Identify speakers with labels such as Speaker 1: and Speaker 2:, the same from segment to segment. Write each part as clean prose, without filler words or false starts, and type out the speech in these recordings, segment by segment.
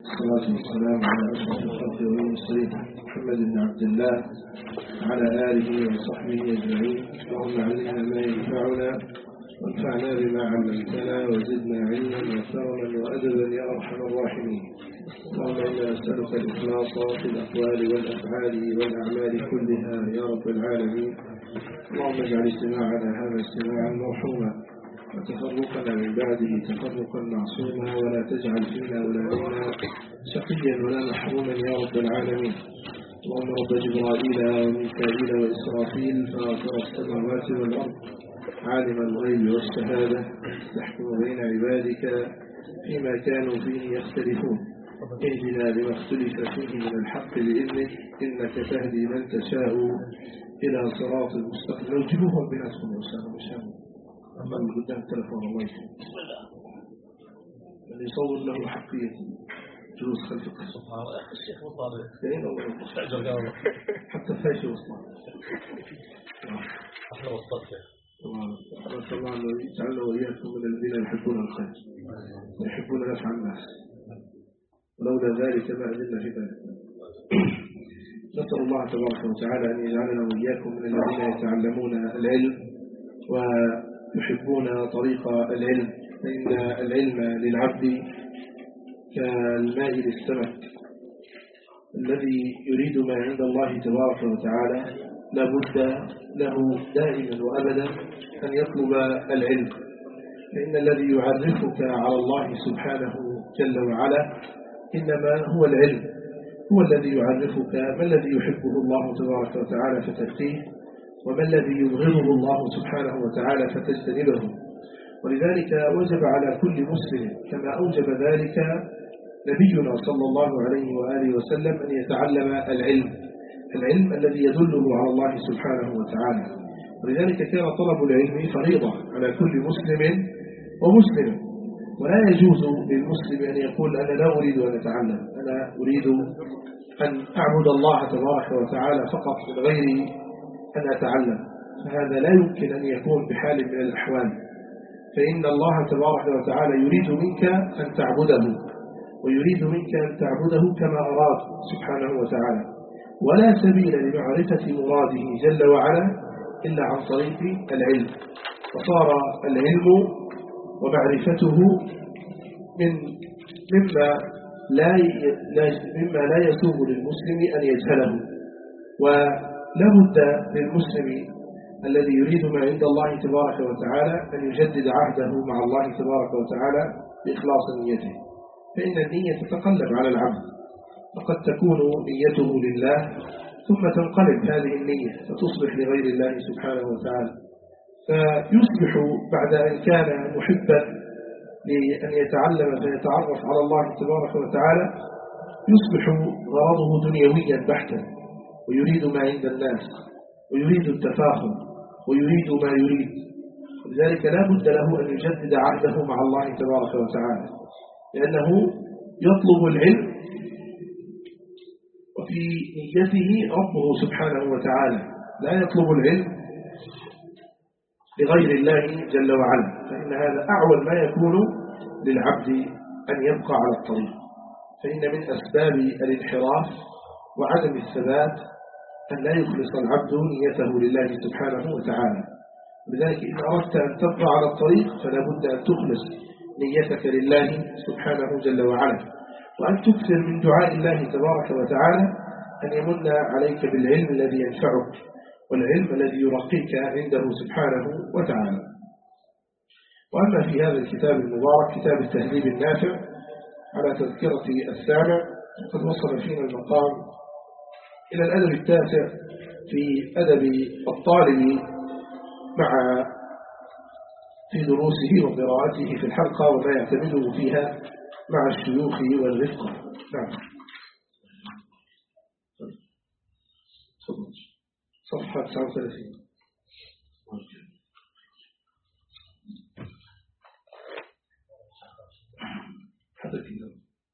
Speaker 1: والصلاة والسلام على أشرف الخلق والمرسلين محمد بن عبد الله وعلى آله وصحبه أجمعين. اللهم علمنا ما ينفعنا وانفعنا بما علمتنا وزدنا علما وكرما وأدبا يا أرحم الراحمين. اللهم إنا نسألك الإخلاص في الأقوال والأفعال والأعمال كلها يا رب العالمين. اللهم اجعل اجتماعنا هذا اجتماعا مرحوما وتفرقنا من بعده تفرقا معصوما، ولا تجعل فينا ولا منا شقيا ولا محروما يا رب العالمين. اللهم رب جبرائيل وميكائيل وإسرافيل فاطر السماوات والأرض عالم الغيب والشهادة تحكم بين عبادك فيما كانوا فيه يختلفون، اهدنا لما اختلف فيه من الحق بإذنك إنك تهدي من تشاء إلى صراط المستقيم. لو جيبوهم بناتهم يا أستاذ مشان أما من قدام التلفون الله يسلمك. من يصور له حقية جلوس خلف القصة.
Speaker 2: الشيخ مطارد.
Speaker 1: دين الله
Speaker 2: استعجل قال
Speaker 1: حتى فاشي وصلنا.
Speaker 2: أحلى وصلت.
Speaker 1: الله الله أنه يجعلنا وإياكم من الذين يحبون الخير ويحبون نفع الناس، ولولا ذلك ما أذلنا في ذلك. نسأل الله تبارك وتعالى أن يجعلنا وإياكم من الذين يتعلمون العلم ويحبون طريق العلم، فإن العلم للعبد كالماء للسمك، الذي يريد ما عند الله تبارك وتعالى لابد له دائما وأبدا أن يطلب العلم، فإن الذي يعرفك على الله سبحانه جل وعلا إنما هو العلم، هو الذي يعرفك ما الذي يحبه الله تبارك وتعالى فتأتيه، وما الذي يبغضه الله سبحانه وتعالى فتجتنبه. ولذلك وجب على كل مسلم كما أوجب ذلك نبينا صلى الله عليه وآله وسلم أن يتعلم العلم الذي يدله على الله سبحانه وتعالى. ولذلك كان طلب العلم فريضة على كل مسلم ومسلم، ولا يجوز للمسلم أن يقول أنا لا أريد أن أتعلم، أنا أريد أن أعبد الله تبارك وتعالى فقط من غير أن أتعلم، فهذا لا يمكن أن يكون بحال من الأحوال، فإن الله تبارك وتعالى يريد منك أن تعبده، ويريد منك أن تعبده كما أراد سبحانه وتعالى، ولا سبيل لمعرفة مراده جل وعلا إلا عن طريق العلم. فصار العلم ومعرفته مما لا يسوغ للمسلم أن يجهله، ولا بد للمسلم الذي يريد ما عند الله تبارك وتعالى أن يجدد عهده مع الله تبارك وتعالى بإخلاص نيته، فإن النية تتقلب على العبد، فقد تكون نيته لله ثم تنقلب هذه النية فتصبح لغير الله سبحانه وتعالى، فيصبح بعد أن كان محبا لأن يتعلم فيتعرف على الله تبارك وتعالى يصبح غرضه دنيويا بحتا، ويريد ما عند الناس، ويريد التفاخر، ويريد ما يريد. لذلك لا بد له أن يجدد عهده مع الله تبارك وتعالى، لأنه يطلب العلم وفي نيته ربه سبحانه وتعالى، لا يطلب العلم لغير الله جل وعلا، فإن هذا أعول ما يكون للعبد أن يبقى على الطريق، فإن من أسباب الانحراف وعدم الثبات أن لا يخلص العبد نيته لله سبحانه وتعالى. لذلك إن أردت أن تبقى على الطريق فلا بد أن تخلص نيتك لله سبحانه جل وعلا، وأن تكثر من دعاء الله تبارك وتعالى أن يمن عليك بالعلم الذي ينفعك، والعلم الذي يرقيك عنده سبحانه وتعالى. وأما في هذا الكتاب المبارك كتاب التهذيب النافع على تذكرة السامع، قد وصل فينا المقام إلى الأدب التاسع في أدب الطالب في دروسه وقراءته في الحلقة وما يعتمده فيها مع الشيوخ والرفقة. نعم. صفحة 39. حتى كده.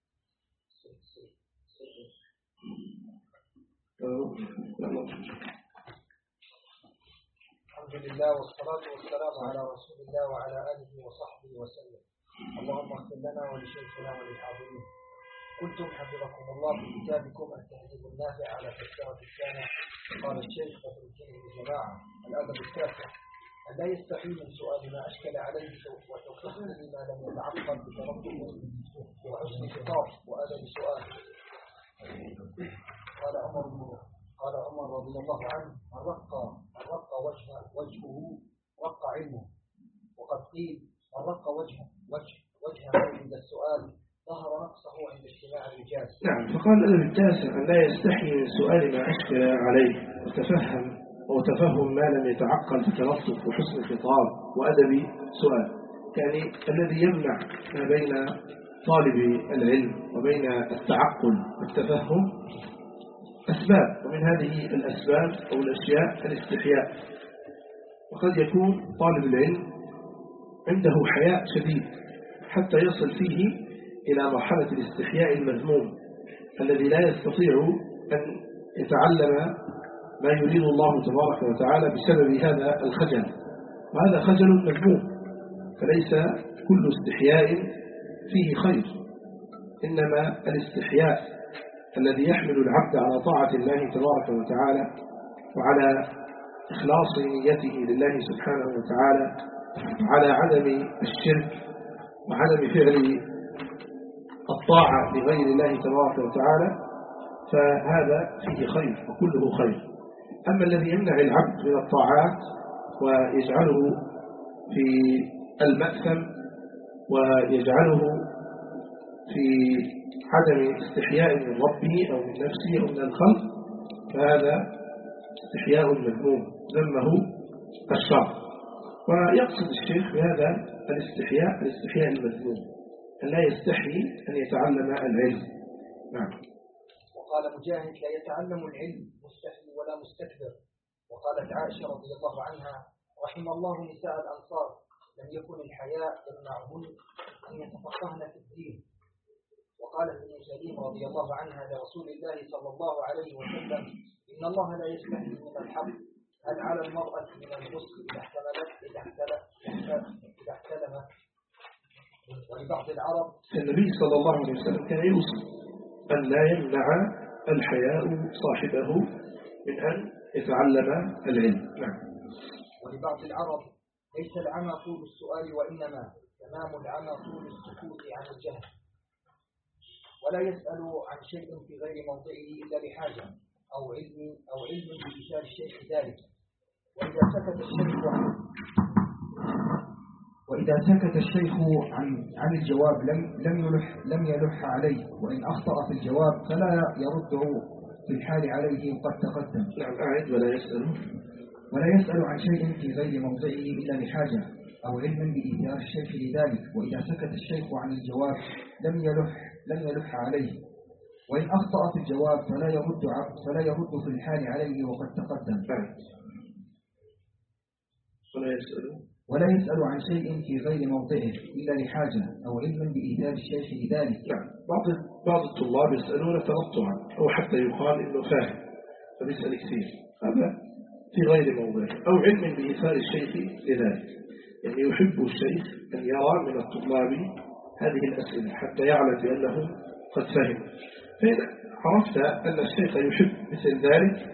Speaker 3: الحمد لله والصلاة والسلام على رسول الله وعلى آله وصحبه وسلم. اللهم اغفر لنا ولشيخنا وللحاضرين. قلتم حفظكم الله في كتابكم التهذيب النافع على تذكرة الثانية. قال الشيخ بدر الدين الجماعة الأدب التاسع: أن لا يستحي من سؤال ما أشكل عليه وتوقفه بما لم يتعقل بتربه وحسن خطاب وأدب سؤال. قال عمر رضي الله عنه: من رق وجهه رق علمه. وقد قيل: من رق وجهه عند السؤال ظهر نقصه عند اجتماع الرجال.
Speaker 1: نعم. فقال الأدب التاسع: أن لا يستحي من سؤال ما أشكل عليه وتفهم ما لم يتعقل بتلطف وحسن الخطاب وأدب سؤال. يعني الذي يمنع ما بين طالب العلم وبين التعقل والتفهم أسباب، ومن هذه الأسباب أو الأشياء الاستحياء. وقد يكون طالب العلم عنده حياء شديد حتى يصل فيه إلى مرحلة الاستحياء المذموم الذي لا يستطيع أن يتعلم ما يريد الله تبارك وتعالى بسبب هذا الخجل، وهذا خجل مذموم. فليس كل استحياء فيه خير، إنما الاستحياء الذي يحمل العبد على طاعة الله تبارك وتعالى وعلى إخلاص نيته لله سبحانه وتعالى وعلى عدم الشرك وعدم فعل الطاعة لغير الله تبارك وتعالى، فهذا فيه خير وكله خير. أما الذي يمنع العبد من الطاعات ويجعله في المأثم ويجعله في عدم استحياء من ربه أو من نفسه أو من الخلق، فهذا استحياء مذموم ذمه الشرع. ويقصد الشيخ بهذا الاستحياء المذموم أن لا يستحي أن يتعلم العلم. نعم.
Speaker 3: وقال مجاهد: لا يتعلم العلم مستحي ولا مستكبر. وقالت عائشة رضي الله عنها: رحم الله نساء الأنصار لم يكن الحياء يمنعهن أن يتفقهن في الدين. وقالت ابن سليم رضي الله عنها لرسول الله صلى الله عليه وسلم: إن الله لا يستحي من الحق، هل على المرأة من الغسل إذا احتلمت؟ ولبعض العرب
Speaker 1: النبي صلى الله عليه وسلم كان يوصي أن لا يمنع الحياء صاحبه من أن يتعلم العلم. نعم.
Speaker 3: ولبعض العرب: ليس العمى طول السؤال وإنما تمام العمى طول السكوت عن الجهل. ولا يسأل عن شيء في غير موضعه إلا لحاجة أو علم بإيثار الشيخ ذلك. وإذا سكت الشيخ عن الجواب لم يلح عليه، وإن أخطأ في الجواب فلا يرده في الحال عليه وقد تقدم.
Speaker 1: نعم. أعد:
Speaker 3: ولا يسأل عن شيء في غير موضعه إلا لحاجة أو علم بإيثار الشيخ لذلك. وإذا سكت الشيخ عن الجواب لم يلح عليه، وإن أخطأ في الجواب فلا يرد في الحال عليه وقد تقدم. ولا يسأل عن شيء في غير موضعه إلا لحاجة أو علم بإيثار الشيخ لذلك.
Speaker 1: نعم. بعض الطلاب يسألون تنطعا أو حتى يقال إنه فاهم فبيسأل كثير، هذا في غير موضعه، أو علم بإيثار الشيخ لذلك، يعني يحب الشيخ أن يرى من الطلاب هذه الأسئلة حتى يعلم بأنه قد فهم. فإن عرفت أن الشيخ يحب مثل ذلك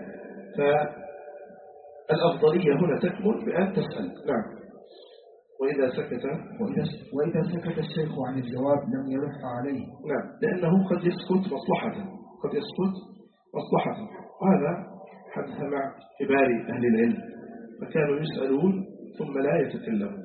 Speaker 1: فالأفضلية هنا تكمن بأن تسأل. نعم. وإذا سكت الشيخ عن الجواب لم يلح عليه. نعم. لأنه قد يسكت مصلحة. وهذا حدث مع كبار أهل العلم، فكانوا يسألون ثم لا يتكلمون،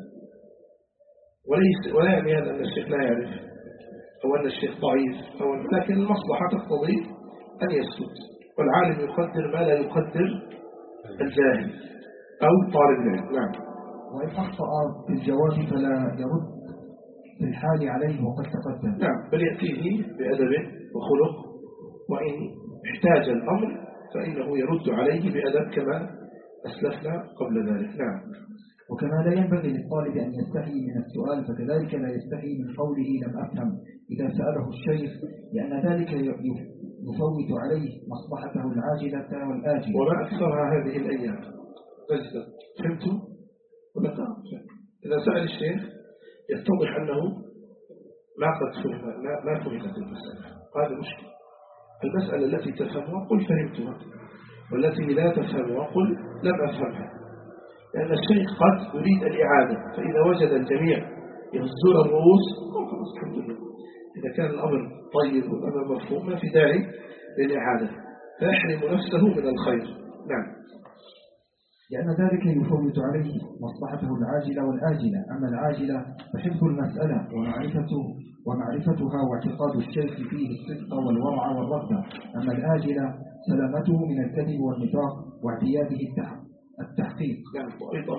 Speaker 1: ولا يعني هذا أن الشيخ لا يعرف أو أن الشيخ ضعيف لكن المصلحة تقتضي أن يسكت، والعالم يقدر ما لا يقدر الجاهل أو طالب العلم. نعم.
Speaker 3: وإن أخطأ في الجواب فلا يرد في الحال عليه وقد تقدم.
Speaker 1: نعم. بل يأتيه بأدب وخلق، وإن احتاج الأمر فإنه يرد عليه بأدب كما أسلفنا قبل ذلك. نعم.
Speaker 3: وكما لا ينبغي للطالب أن يستحي من السؤال فكذلك لا يستحي من قوله لم أفهم إذا سأله الشيخ، لأن ذلك يفوت عليه مصلحته العاجلة والآجلة.
Speaker 1: وما أكثرها هذه الأيام. فهمتوا؟ إذا سأل الشيخ يتضح أنه ما فهمت المسألة، هذا مشكلة. المسألة التي تفهمها قل فهمتها، والتي لا تفهمها قل لم أفهمها، لأن الشيخ قد يريد الإعادة، فإذا وجد الجميع يهزون الرؤوس خلاص الحمد لله. إذا كان الأمر طيب والأمر مفهوم ما في داعي للإعادة، فيحرم نفسه من الخير. نعم.
Speaker 2: لأن ذلك يفوت عليه مصلحته العاجلة والآجلة. أما العاجلة فحفظ المسألة ومعرفتها واعتقاد الشيخ فيه الصدق والورع والرغبة. أما الآجلة سلامته من الكذب والنفاق واعتياده التحقيق.
Speaker 1: نعم. وأيضا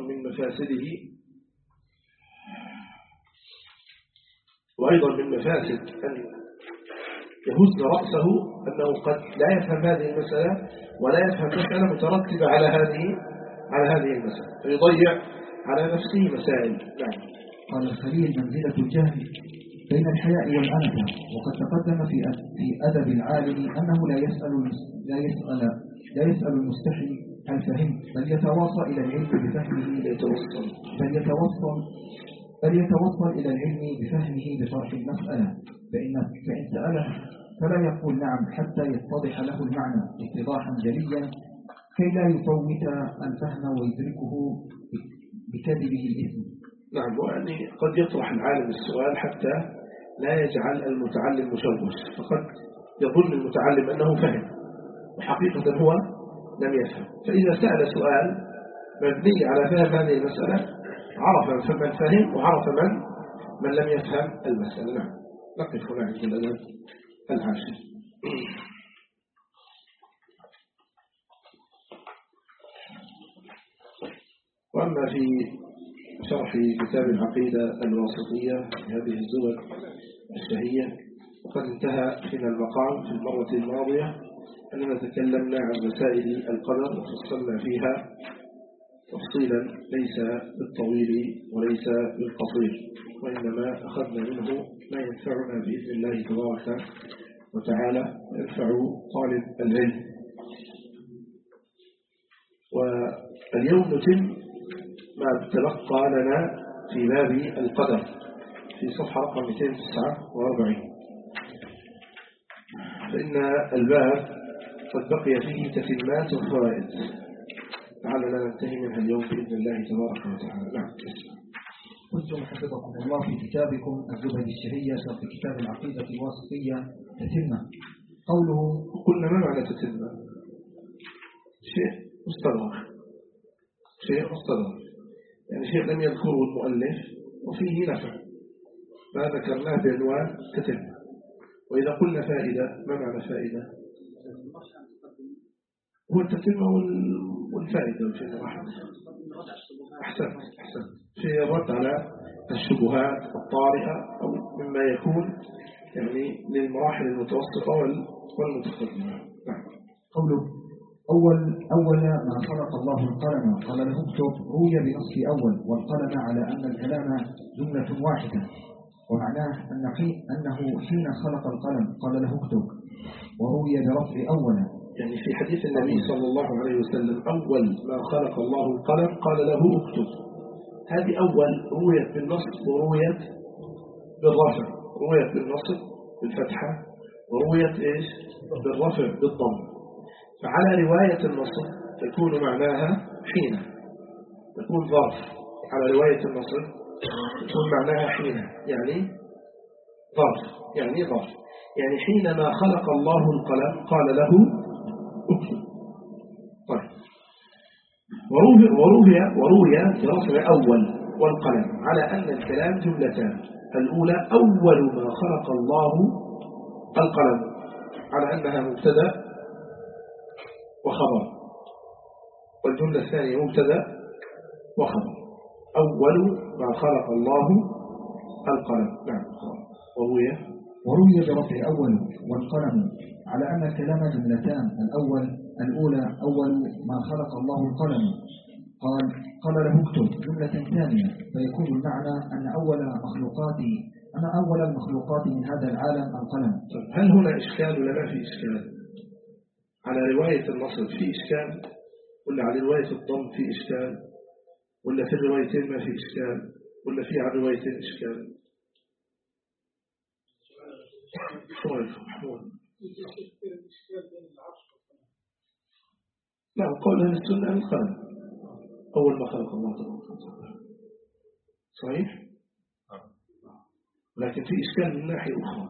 Speaker 1: من مفاسد أن يهز رأسه أنه قد لا يفهم هذه المسألة ولا يفهم مسألة مترتبة على هذه المسألة، فيضيع على نفسه مسائل. نعم.
Speaker 2: قال الخليل: منزلة الجهل بين الحياء والأنفة. وقد تقدم في أدب العالم أنه لا يسأل المستحي هل فهمت، بل يتواصل إلى العلم بفهمه إلى العلم بفهمه بطرح المسألة. فإن سأله فلا يقول نعم حتى يتضح له المعنى اتضاحا جليا كي لا يفوت الفهم ويدركه بكذبه الإثم.
Speaker 1: نعم. وأني قد يطرح العالم السؤال حتى لا يجعل المتعلم مشوش، فقد يظن المتعلم أنه فهم وحقيقة هو لم يفهم. فإذا سأل سؤال مبني على فهم هذه المسألة عرف من فهم وعرف من لم يفهم المسألة. نعم. نقف هنا عند الأدب العاشر. وأما في شرح كتاب العقيدة الواسطية هذه الزبد الشهية وقد انتهى فينا المقام في المرة الماضية أننا تكلمنا عن مسائل القدر وفصلنا فيها تفصيلا ليس بالطويل وليس بالقصير، وإنما أخذنا منه ما ينفعنا بإذن الله تبارك وتعالى وينفع طالب العلم. واليوم نتم ما تبقى لنا في باب القدر في صفحة رقم 249، فإن الباب قد بقي فيه تتمات وفوائد لعلنا ننتهي منها اليوم بإذن الله تبارك وتعالى. نعم.
Speaker 2: قلتم حفظكم الله في كتابكم الزبد الشهية شرح كتاب العقيدة الواسطية تتمة. قوله
Speaker 1: قلنا ما معنى تتمة؟ شيء مستدرك يعني شيء لم يذكره المؤلف وفيه نفع ما ذكرناه بعنوان تتمة. وإذا قلنا فائدة ما معنى فائدة؟ هو التتمة والفائدة في الرحمة. أحسنت في الرد على الشبهات الطارئة أو مما يكون يعني للمراحل المتوسطة والمتقدمة. نعم.
Speaker 2: قوله أول ما خلق الله القلم قال له اكتب روي بنصف أول والقلم على أن الكلام جملة واحدة، ومعناه أنه حين خلق القلم قال له اكتب، وروي برفع أول
Speaker 1: يعني في حديث النبي صلى الله عليه وسلم أول ما خلق الله القلم قال له اكتب. هذه أول رويت بالنصب ورويت بالرفع، رويت بالنصب بالفتحة ورويت إيش بالرفع بالضم. فعلى رواية النصب تكون معناها حين، تكون ظرف. على رواية النصب تكون معناها حين يعني ظرف يعني حينما خلق الله القلم قال له اكتب. طيب. وروي برفع أول والقلم على أن الكلام جملتان. الأولى أول ما خلق الله القلم على أنها مبتدأ وخبر، والجملة الثانية مبتدأ وخبر. أول ما خلق الله القلم. نعم.
Speaker 2: وروي برفع أول والقلم على أن الكلام جملتان. الأولى أول ما خلق الله القلم قال له اكتب جملة ثانية، فيكون المعنى أن أول المخلوقات من هذا العالم القلم.
Speaker 1: هل هنا إشكال ولا ما في إشكال؟ على رواية النصب في إشكال ولا على رواية الضم في إشكال ولا في الروايتين ما في إشكال ولا في على الروايتين إشكال؟ محمود. نعم، قول أهل السنة القلم أول ما خلق الله تبارك وتعالى صحيح، لكن في إشكال من ناحية أخرى.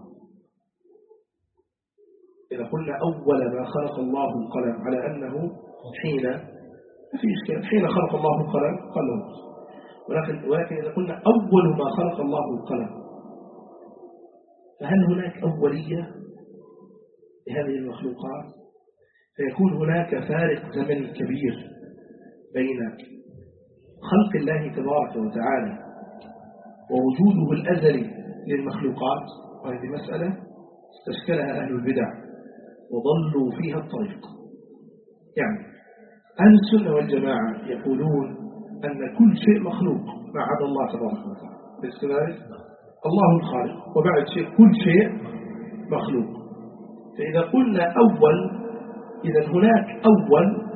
Speaker 1: إذا قلنا أول ما خلق الله القلم على أنه حين، في إشكال، حين خلق الله القلم قلم، ولكن إذا قلنا أول ما خلق الله القلم، فهل هناك أولية لهذه المخلوقات؟ فيكون هناك فارق زمني كبير بين خلق الله تبارك وتعالى ووجوده الأزلي للمخلوقات، وهذه مسألة استشكلها أهل البدع وضلوا فيها الطريق. يعني أهل السنة والجماعة يقولون أن كل شيء مخلوق ما عدا الله تبارك وتعالى، ليس كذلك؟ الله الخالق، وبعد شيء كل شيء مخلوق. فإذا قلنا أول، إذا هناك أول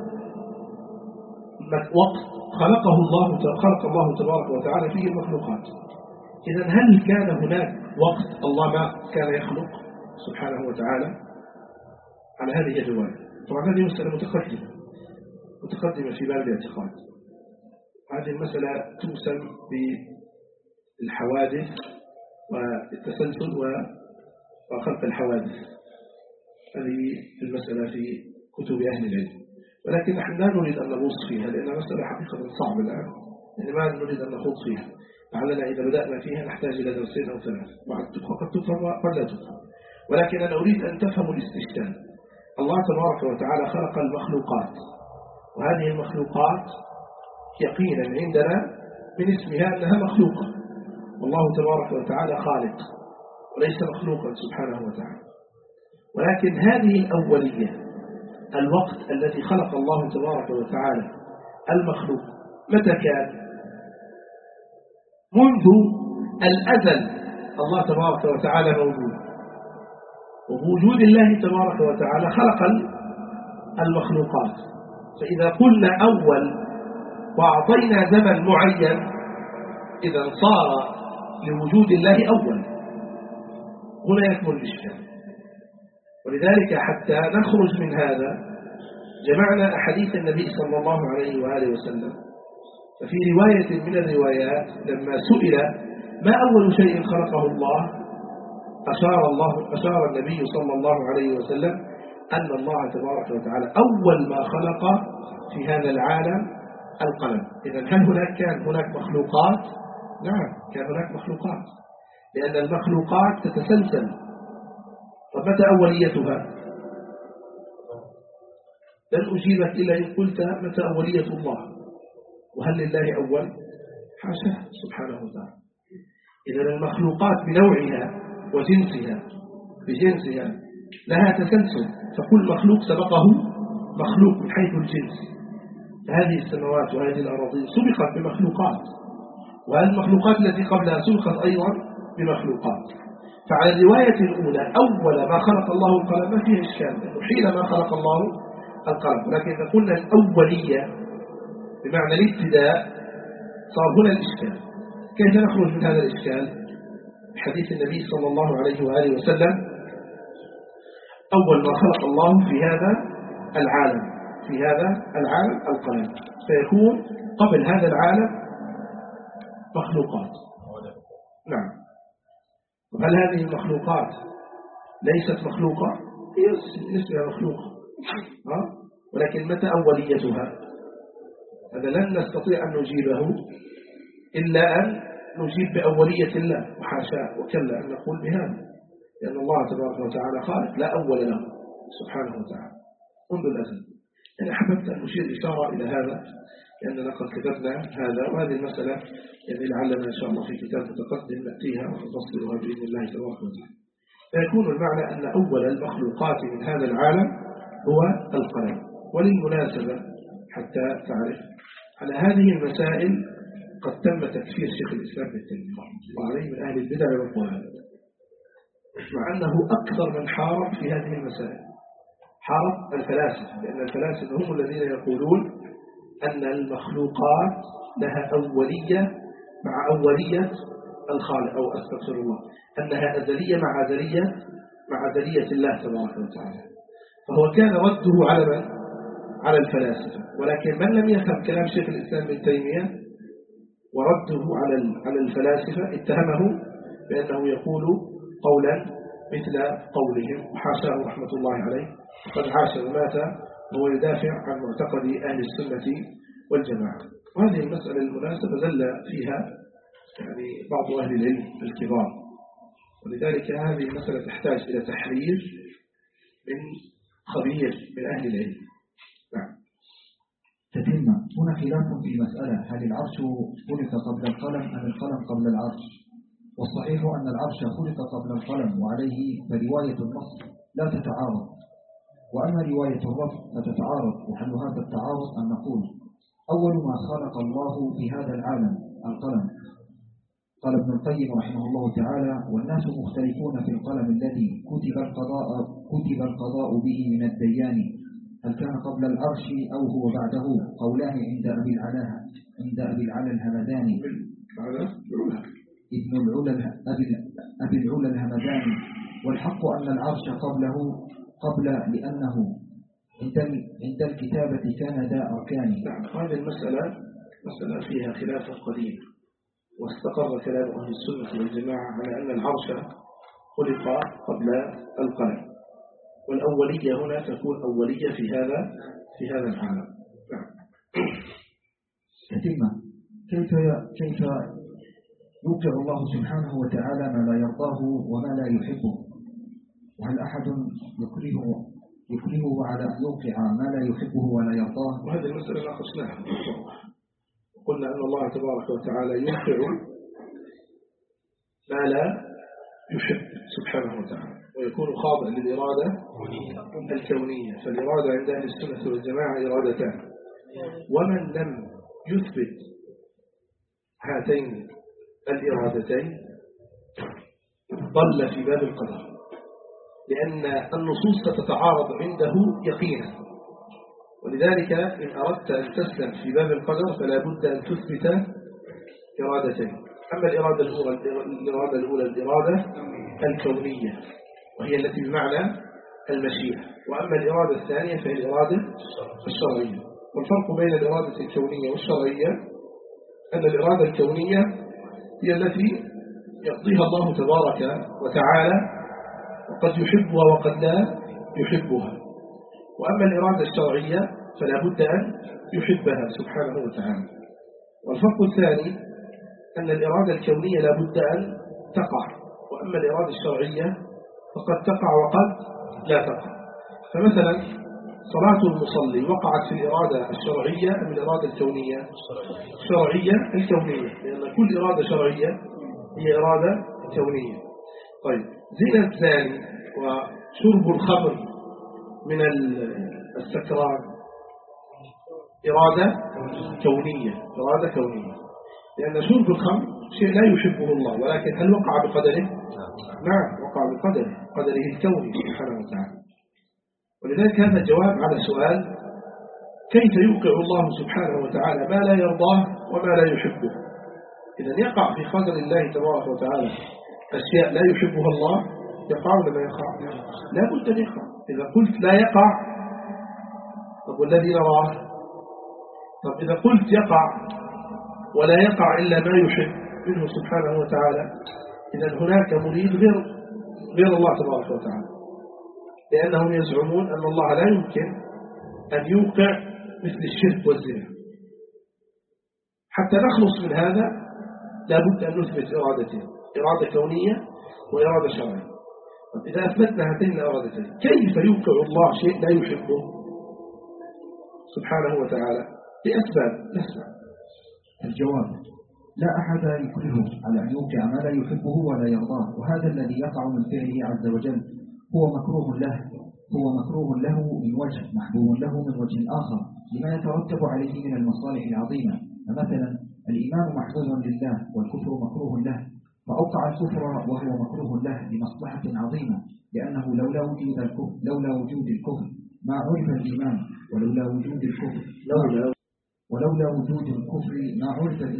Speaker 1: وقت خلق الله تبارك وتعالى فيه المخلوقات. إذا هل كان هناك وقت الله ما كان يخلق سبحانه وتعالى؟ على هذه الرواية. طبعا هذه مسألة متقدمة في باب الاعتقاد. هذه المسألة تسمى بالحوادث والتسلسل وخلق الحوادث. هذه المسألة في كتب أهل العلم، ولكن نحن لا نريد أن نغوص فيها لأنها مسألة حقيقة صعبة الآن، يعني ما نريد أن نخوض فيها. لعلنا إذا بدأنا فيها نحتاج إلى درسين أو ثلاث، قد تفهم وقد لا تفهم، ولكن أنا أريد أن تفهموا الاستشكال. الله تبارك وتعالى خلق المخلوقات، وهذه المخلوقات يقينا عندنا من اسمها أنها مخلوقة، والله تبارك وتعالى خالق وليس مخلوقا سبحانه وتعالى. ولكن هذه الأولية، الوقت الذي خلق الله تبارك وتعالى المخلوق، متى كان؟ منذ الأزل الله تبارك وتعالى موجود، وبوجود الله تبارك وتعالى خلق المخلوقات. فإذا قلنا أول وأعطينا زمن معين، إذا صار لوجود الله أول. هنا يكمن الإشكال. ولذلك حتى نخرج من هذا جمعنا أحاديث النبي صلى الله عليه وآله وسلم. ففي رواية من الروايات لما سئل ما أول شيء خلقه الله، أشار النبي صلى الله عليه وسلم أن الله تبارك وتعالى أول ما خلق في هذا العالم القلم. إذن هل كان هناك مخلوقات؟ نعم، كان هناك مخلوقات، لأن المخلوقات تتسلسل. فمتى أوليتها؟ لن أجيبك إلا إن قلت متى أولية الله. وهل لله أول؟ حاشا سبحانه وتعالى. إذن المخلوقات بنوعها وجنسها بجنسها لها تسلسل، فكل مخلوق سبقه مخلوق من حيث الجنس. فهذه السماوات وهذه الأراضين سبقت بمخلوقات، وهذه المخلوقات التي قبلها سبقت أيضا بمخلوقات. فعلى الرواية الأولى أول ما خلق الله القلم ما فيه إشكال، لأنه حينما خلق الله القلم. لكن إذا قلنا الأولية بمعنى الابتداء صار هنا الإشكال. كيف نخرج من هذا الإشكال؟ حديث النبي صلى الله عليه وآله وسلم: أول ما خلق الله في هذا العالم القلم. فيكون قبل هذا العالم مخلوقات. نعم. وهل هذه المخلوقات ليست مخلوقة؟ هي اسمها مخلوقة، ولكن متى أوليتها؟ هذا لن نستطيع أن نجيبه إلا أن نجيب بأولية الله، وحاشا وكلا أن نقول بهذا، لأن الله تبارك وتعالى خالق لا أول له سبحانه وتعالى منذ الأزل. أنا حببت أن أشير إشارة إلى هذا لأننا قد كتبنا هذا، وهذه المسألة يعني لعلنا إن شاء الله في كتاب متقدم نأتيها ونفصلها بإذن الله تبارك وتعالى. فيكون المعنى أن أول المخلوقات من هذا العالم هو القلم. وللمناسبة حتى تعرف على هذه المسائل قد تم تكفير شيخ الإسلام ابن تيمية وعليه من أهل البدع والضلال، مع أنه أكثر من حارب في هذه المسائل. حارب الفلاسفة، لأن الفلاسفة هم الذين يقولون أن المخلوقات لها أولية مع أولية الخالق، أو أستغفر الله، أنها أزلية مع أزلية مع أزلية الله تبارك وتعالى. فهو كان رده على من؟ على الفلاسفة. ولكن من لم يفهم كلام شيخ الإسلام ابن تيمية ورده على الفلاسفة اتهمه بأنه يقول قولا مثل قولهم، وحاشاه رحمة الله عليه، قد عاش ومات وهو يدافع عن معتقد أهل السنة والجماعة. وهذه المسألة المناسبة زل فيها يعني بعض أهل العلم الكبار، ولذلك هذه المسألة تحتاج إلى تحرير من خبير من أهل العلم. نعم.
Speaker 2: تتم. هنا خلاف في مسألة: هل العرش خلق قبل القلم أم القلم قبل العرش؟ والصحيح أن العرش خلق قبل القلم، وعليه فرواية النص لا تتعارض، وأما رواية الرفع فتتعارض. وحل هذا التعارض أن نقول: أول ما خلق الله في هذا العالم القلم. قال ابن القيم رحمه الله تعالى: والناس مختلفون في القلم الذي كتب القضاء به من الديان، هل كان قبل العرش أو هو بعده؟ قولان عند أبي العلا الهمداني ابن أبي العلا الهمداني. والحق أن العرش قبل لأنه عند الكتابة كان ذا أركان.
Speaker 1: هذه المسألة مسألة فيها خلاف قديم، واستقر كلام أهل السنة والجماعة على أن العرش خلق قبل القلم، والأولية هنا تكون أولية في هذا العالم.
Speaker 2: تتم. كيف يوقع الله سبحانه وتعالى ما لا يرضاه وما لا يحبه؟ وهل أحد يكرهه على أن يوقع ما لا يحبه ولا يرضاه؟
Speaker 1: وهذه المسألة ناقشناها وقلنا أن الله تبارك وتعالى يوقع ما لا يحب سبحانه وتعالى، ويكون خاضعا للإرادة الكونية. فالإرادة عند أهل السنة والجماعة إرادتان، ومن لم يثبت هاتين الإرادتين ضل في باب القدر، لأن النصوص ستتعارض عنده يقينا. ولذلك إن أردت أن تسلم في باب القدر فلا بد أن تثبت إرادتين. أما الإرادة الأولى الإرادة الكونية، وهي التي بمعنى المشيئة، وأما الإرادة الثانية فهي الإرادة الشرعية. والفرق بين الإرادة الكونية والشرعية أن الإرادة الكونية هي التي يقضيها الله تبارك وتعالى، وقد يحبها وقد لا يحبها. وأما الإرادة الشرعية فلا بد أن يحبها سبحانه وتعالى. والفرق الثاني أن الإرادة الكونية لا بد أن تقع، وأما الإرادة الشرعية فقد تقع وقد لا تقع. فمثلا صلاة المصلي وقعت في الإرادة الشرعية أم الإرادة الكونية؟ الشرعية الكونية، لأن كل إرادة شرعية هي إرادة كونية. طيب، زنا الزاني وشرب الخمر من السكران إرادة كونية، لأن شرب الخمر شيء لا يحبه الله، ولكن هل وقع بقدره؟ نعم، وقع قدره الكوني سبحانه وتعالى. ولذلك هذا الجواب على سؤال: كيف يوقع الله سبحانه وتعالى ما لا يرضاه وما لا يحبه؟ إذا يقع في قدر الله تبارك وتعالى أشياء لا يحبها الله، يقع ولا ما يقع؟ لا بد أن يقع. إذا قلت لا يقع، طب والذي نراه؟ طب إذا قلت يقع ولا يقع إلا ما يحب منه سبحانه وتعالى، إذا هناك مريد غير الله تبارك وتعالى، لأنهم يزعمون أن الله لا يمكن أن يوقع مثل الشرك والزنا. حتى نخلص من هذا لا بد أن نثبت إرادتين: إرادة كونية وإرادة شرعية. إذا أثبتنا هاتين الإرادتين، كيف يوقع الله شيء لا يحبه سبحانه وتعالى؟ لأسباب نسمع.
Speaker 2: الجواب: لا أحد يكرهه على أن يوقع ما لا يحبه ولا يرضاه، وهذا الذي يقع من فعله عز وجل هو مكروه له من وجه، محبوب له من وجه آخر لما يترتب عليه من المصالح العظيمة. فمثلا الإيمان محبوب لله والكفر مكروه له، فأوقع الكفر وهو مكروه له لمصلحة عظيمة، لأنه لولا وجود الكفر ما عرف الإيمان، ولولا وجود الكفر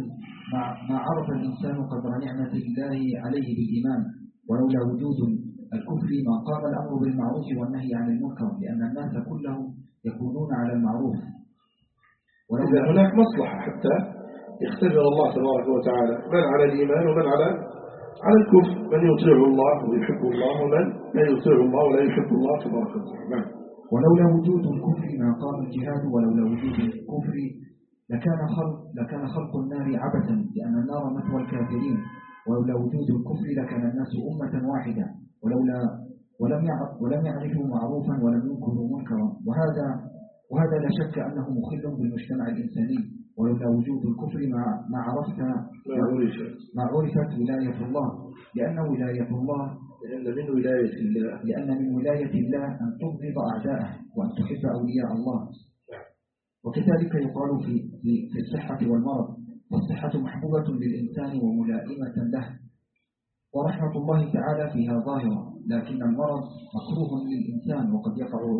Speaker 2: ما عرف الإنسان قدر نعمة الله عليه بالإيمان، ولولا وجود الكفر ما قام الأمر بالمعروف والنهي عن المنكر، لأن الناس كلهم يكونون على المعروف.
Speaker 1: إذا هناك مصلحة حتى يختبر الله تبارك وتعالى من على الإيمان ومن على الكفر، من يطيع الله ويحب الله ومن لا يطيع الله ولا يحب الله تبارك وتعالى.
Speaker 2: ولولا وجود الكفر ما قام الجهاد، ولولا وجود الكفر لكان خلق النار عبثا، لأن النار مثوى الكافرين. ولولا وجود الكفر لكان الناس أمة واحدة، ولم يعرفوا معروفا ولم ينكروا منكرا، وهذا لا شك أنه مخل بالمجتمع الإنساني. ولولا وجود الكفر ما عرفت ولاية الله، لأن من ولاية الله أن تبغض أعداءه وأن تحب أولياء الله. وكذلك يقال في الصحة والمرض، والصحة محبوبة للإنسان وملائمة له، ورحمة الله تعالى فيها ظاهرة، لكن المرض مكروه للإنسان وقد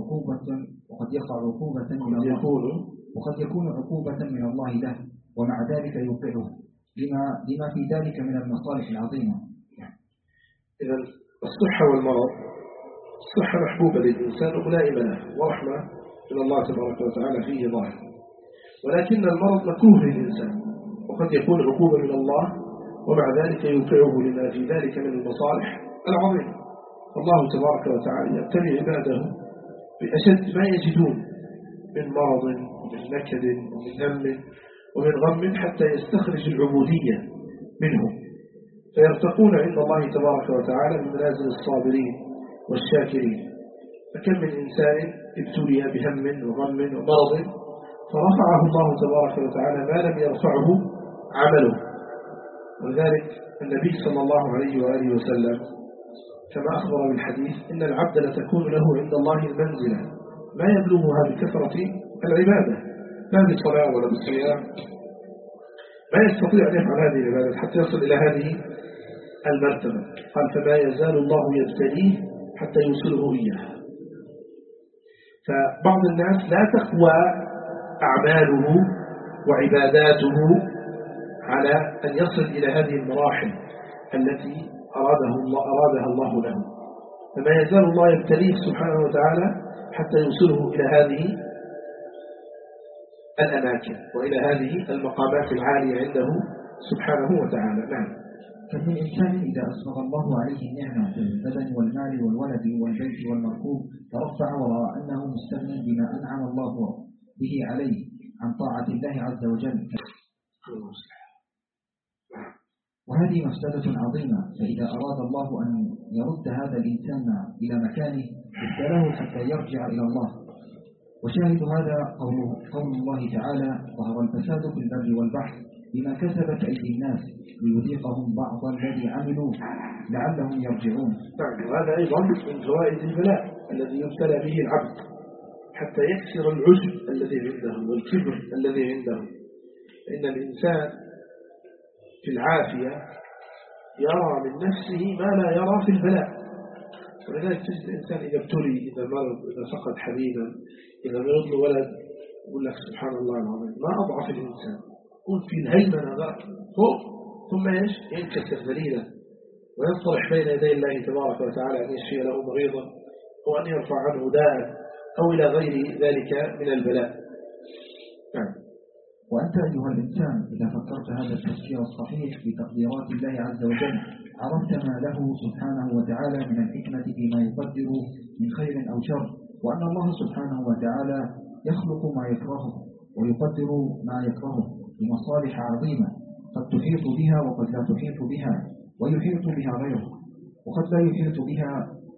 Speaker 2: يكون عقوبة من الله له، ومع ذلك يوقعه لما في ذلك من المصالح العظيمة.
Speaker 1: إذا الصحة والمرض، الصحة محبوبة للإنسان وملائمة له، ورحمة من الله تبارك وتعالى فيه ظاهر، ولكن المرض مكروه للإنسان وقد يكون عقوبة من الله، ومع ذلك يوقعه لما في ذلك من المصالح العظيمة. الله تبارك وتعالى يبتلي عباده بأشد ما يجدون من مرض ومن نكد ومن هم ومن غم، حتى يستخرج العبودية منهم فيرتقون عند الله تبارك وتعالى من منازل الصابرين والشاكرين. فكم من إنسان ابتلي بهم وغم ومرض فرفعه الله تبارك وتعالى ما لم يرفعه عمله. ولذلك النبي صلى الله عليه وآله وسلم كما أخبر بالحديث إن العبد لتكون له عند الله المنزلة ما يبلغها بكثرة العبادة، لا بالصلاة ولا بالصيام، ما يستطيع أن يفعل هذه العبادة حتى يصل إلى هذه المرتبة. قال فما يزال الله يبتليه حتى يوصله إياه. فبعض الناس لا تقوى أعماله وعباداته على أن يصل إلى هذه المراحل التي أرادها الله له، فما يزال الله يبتليه سبحانه وتعالى حتى يوصله إلى هذه الأماكن وإلى هذه المقامات العالية عنده سبحانه وتعالى. نعم.
Speaker 2: فمن إنسان إذا أسبغ الله عليه النعمة في البدن والمال والولد والبيت والمركوب ترفع ورأى أنه مستغنى بما أنعم الله به عليه عن طاعة الله عز وجل، وهذه مفسدة عظيمة. فإذا أراد الله أن يرد هذا الإنسان إلى مكانه ابتلاه حتى يرجع إلى الله. وشاهد هذا قول الله تعالى: ظهر الفساد في البر والبحر بما كسبت أيدي الناس ليذيقهم بعض الذي عملوا لعلهم يرجعون.
Speaker 1: وهذا أيضا من فوائد البلاء الذي يبتلى به العبد حتى يكسر العجب الذي عنده والكبر الذي عنده. إن الإنسان في العافية يرى من نفسه ما لا يرى في البلاء، ولذلك تجد الإنسان إذا ابتلي، إذا مرض، إذا فقد حبيبا، إذا مرض له ولد، يقول لك سبحان الله العظيم ما أضعف الإنسان، يكون في الهيمنة فوق ثم ينكسر ذليلا وينصرح بين يدي الله تبارك وتعالى أن يشفي له مريضا أو أن يرفع عنه داء أو إلى غير ذلك من البلاء. نعم.
Speaker 2: وأنت أيها الإنسان إذا فكرت هذا التفكير الصحيح بتقديرات الله عز وجل عرفت ما له سبحانه وتعالى من الحكمة فيما يقدر من خير أو شر، وأن الله سبحانه وتعالى يخلق ما يكرهه ويقدر ما يكرهه بمصالح عظيمة قد تحيط بها وقد لا تحيط بها، ويحيط بها غيره، وقد لا يحيط بها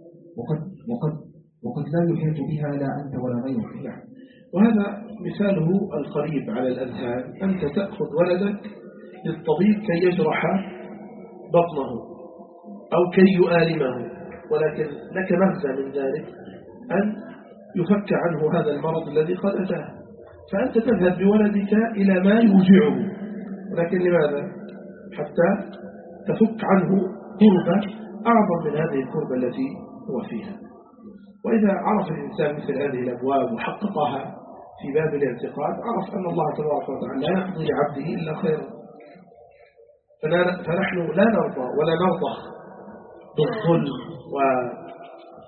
Speaker 2: وقد لا يحيط بها لا أنت ولا غيرك.
Speaker 1: وهذا مثاله القريب على الأذهان: أنت تأخذ ولدك للطبيب كي يجرح بطنه أو كي يؤلمه، ولكن لك مغزى من ذلك أن يفك عنه هذا المرض الذي قد أتاه، فأنت تذهب بولدك إلى ما يوجعه، ولكن لماذا؟ حتى تفك عنه كربة أعظم من هذه الكربة التي هو فيها. وإذا عرف الإنسان مثل هذه الأبواب وحققها في باب الاعتقاد عرف أن الله تبارك وتعالى لا يقضي لعبده إلا خيرا. فنحن لا نرضى ولا نرضى بالظلم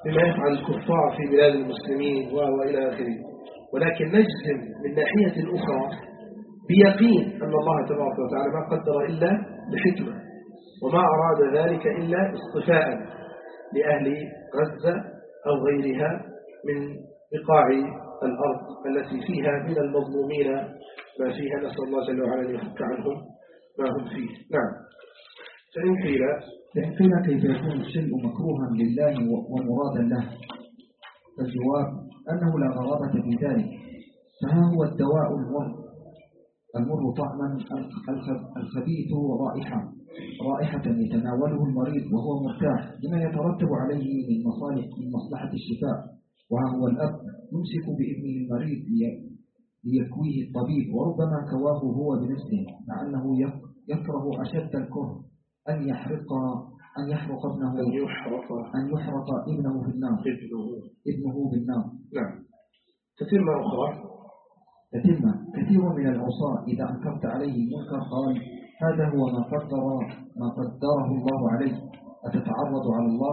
Speaker 1: بما يفعل الكفار في بلاد المسلمين وإلى آخره، ولكن نجزم من ناحية أخرى بيقين أن الله تبارك وتعالى ما قدر إلا بحكمة، وما أراد ذلك إلا اصطفاء لأهل غزة أو غيرها من بقاع الأرض التي فيها من المظلومين ما فيها، نسأل الله جل وعلا أن يفك عنهم ما هم فيه. نعم. فإن
Speaker 2: قيل كيف يكون الشيء مكروها لله ومرادا له؟ الجواب أنه لا غرابة في ذلك، فها هو الدواء المر طعما، الخبيث رائحة يتناوله المريض وهو مرتاح لما يترتب عليه من مصلحة الشفاء، وها هو الأب يمسك بابنه المريض ليكويه الطبيب، وربما كواه هو بنفسه، مع أنه يكره أشد الكره أن يحرق ابنه في النار.
Speaker 1: نعم. تتم أخرى.
Speaker 2: كثير من العصاة إذا أنكرت عليه المنكر قال هذا هو ما قدره الله عليه، أتعترض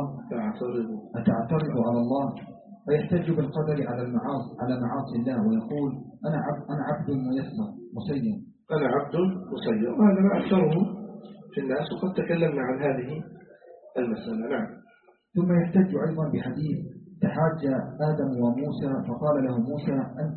Speaker 2: على الله، فيحتج بالقدر على معاصي الله ويقول أنا عبد مسير.
Speaker 1: وهذا ما أكثره في الناس، وقد تكلمنا عن هذه المسألة. نعم.
Speaker 2: ثم يحتج أيضا بحديث تحاج آدم وموسى فقال له موسى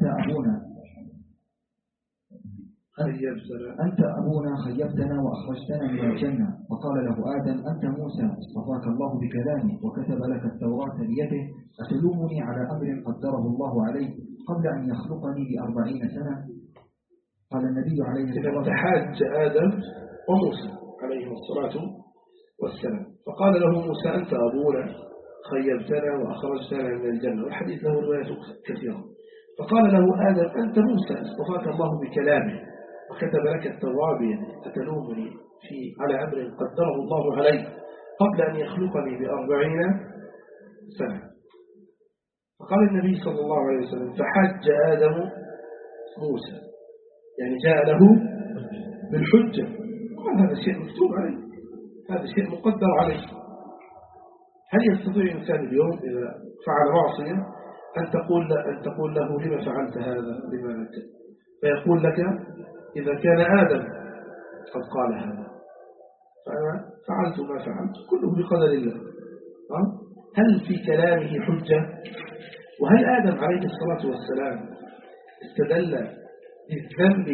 Speaker 2: أنت أبونا خيبتنا وأخرجتنا من الجنة، فقال له آدم أنت موسى اصطفاك الله بكلامه وكتب لك التوراة بيده، أتلومني على أمر قدره الله علي قبل أن يخلقني ب40 سنة؟ قال النبي عليه الصلاة والسلام
Speaker 1: تحاج آدم وموسى عليه الصلاة والسلام، فقال له موسى أنت أبونا خيبتنا وأخرجتنا من الجنة، والحديث له روايات كثيرة. فقال له آدم أنت موسى اصطفاك الله بكلامه وكتب لك التوراة بيده، أتلومني على أمر قدره الله علي قبل أن يخلقني ب40 سنة. فقال النبي صلى الله عليه وسلم فحج آدم موسى، يعني جاء له بالحجة، قال هذا شيء مكتوب عليه، هذا شيء مقدر عليه. هل يستطيع الإنسان اليوم إذا فعل معصية أن تقول له لما فعلت هذا؟ فيقول لك إذا كان آدم قد قال هذا فأنا فعلت ما فعلت، كله بقدر الله. هل في كلامه حجة؟ وهل آدم عليه الصلاة والسلام استدل بالذنب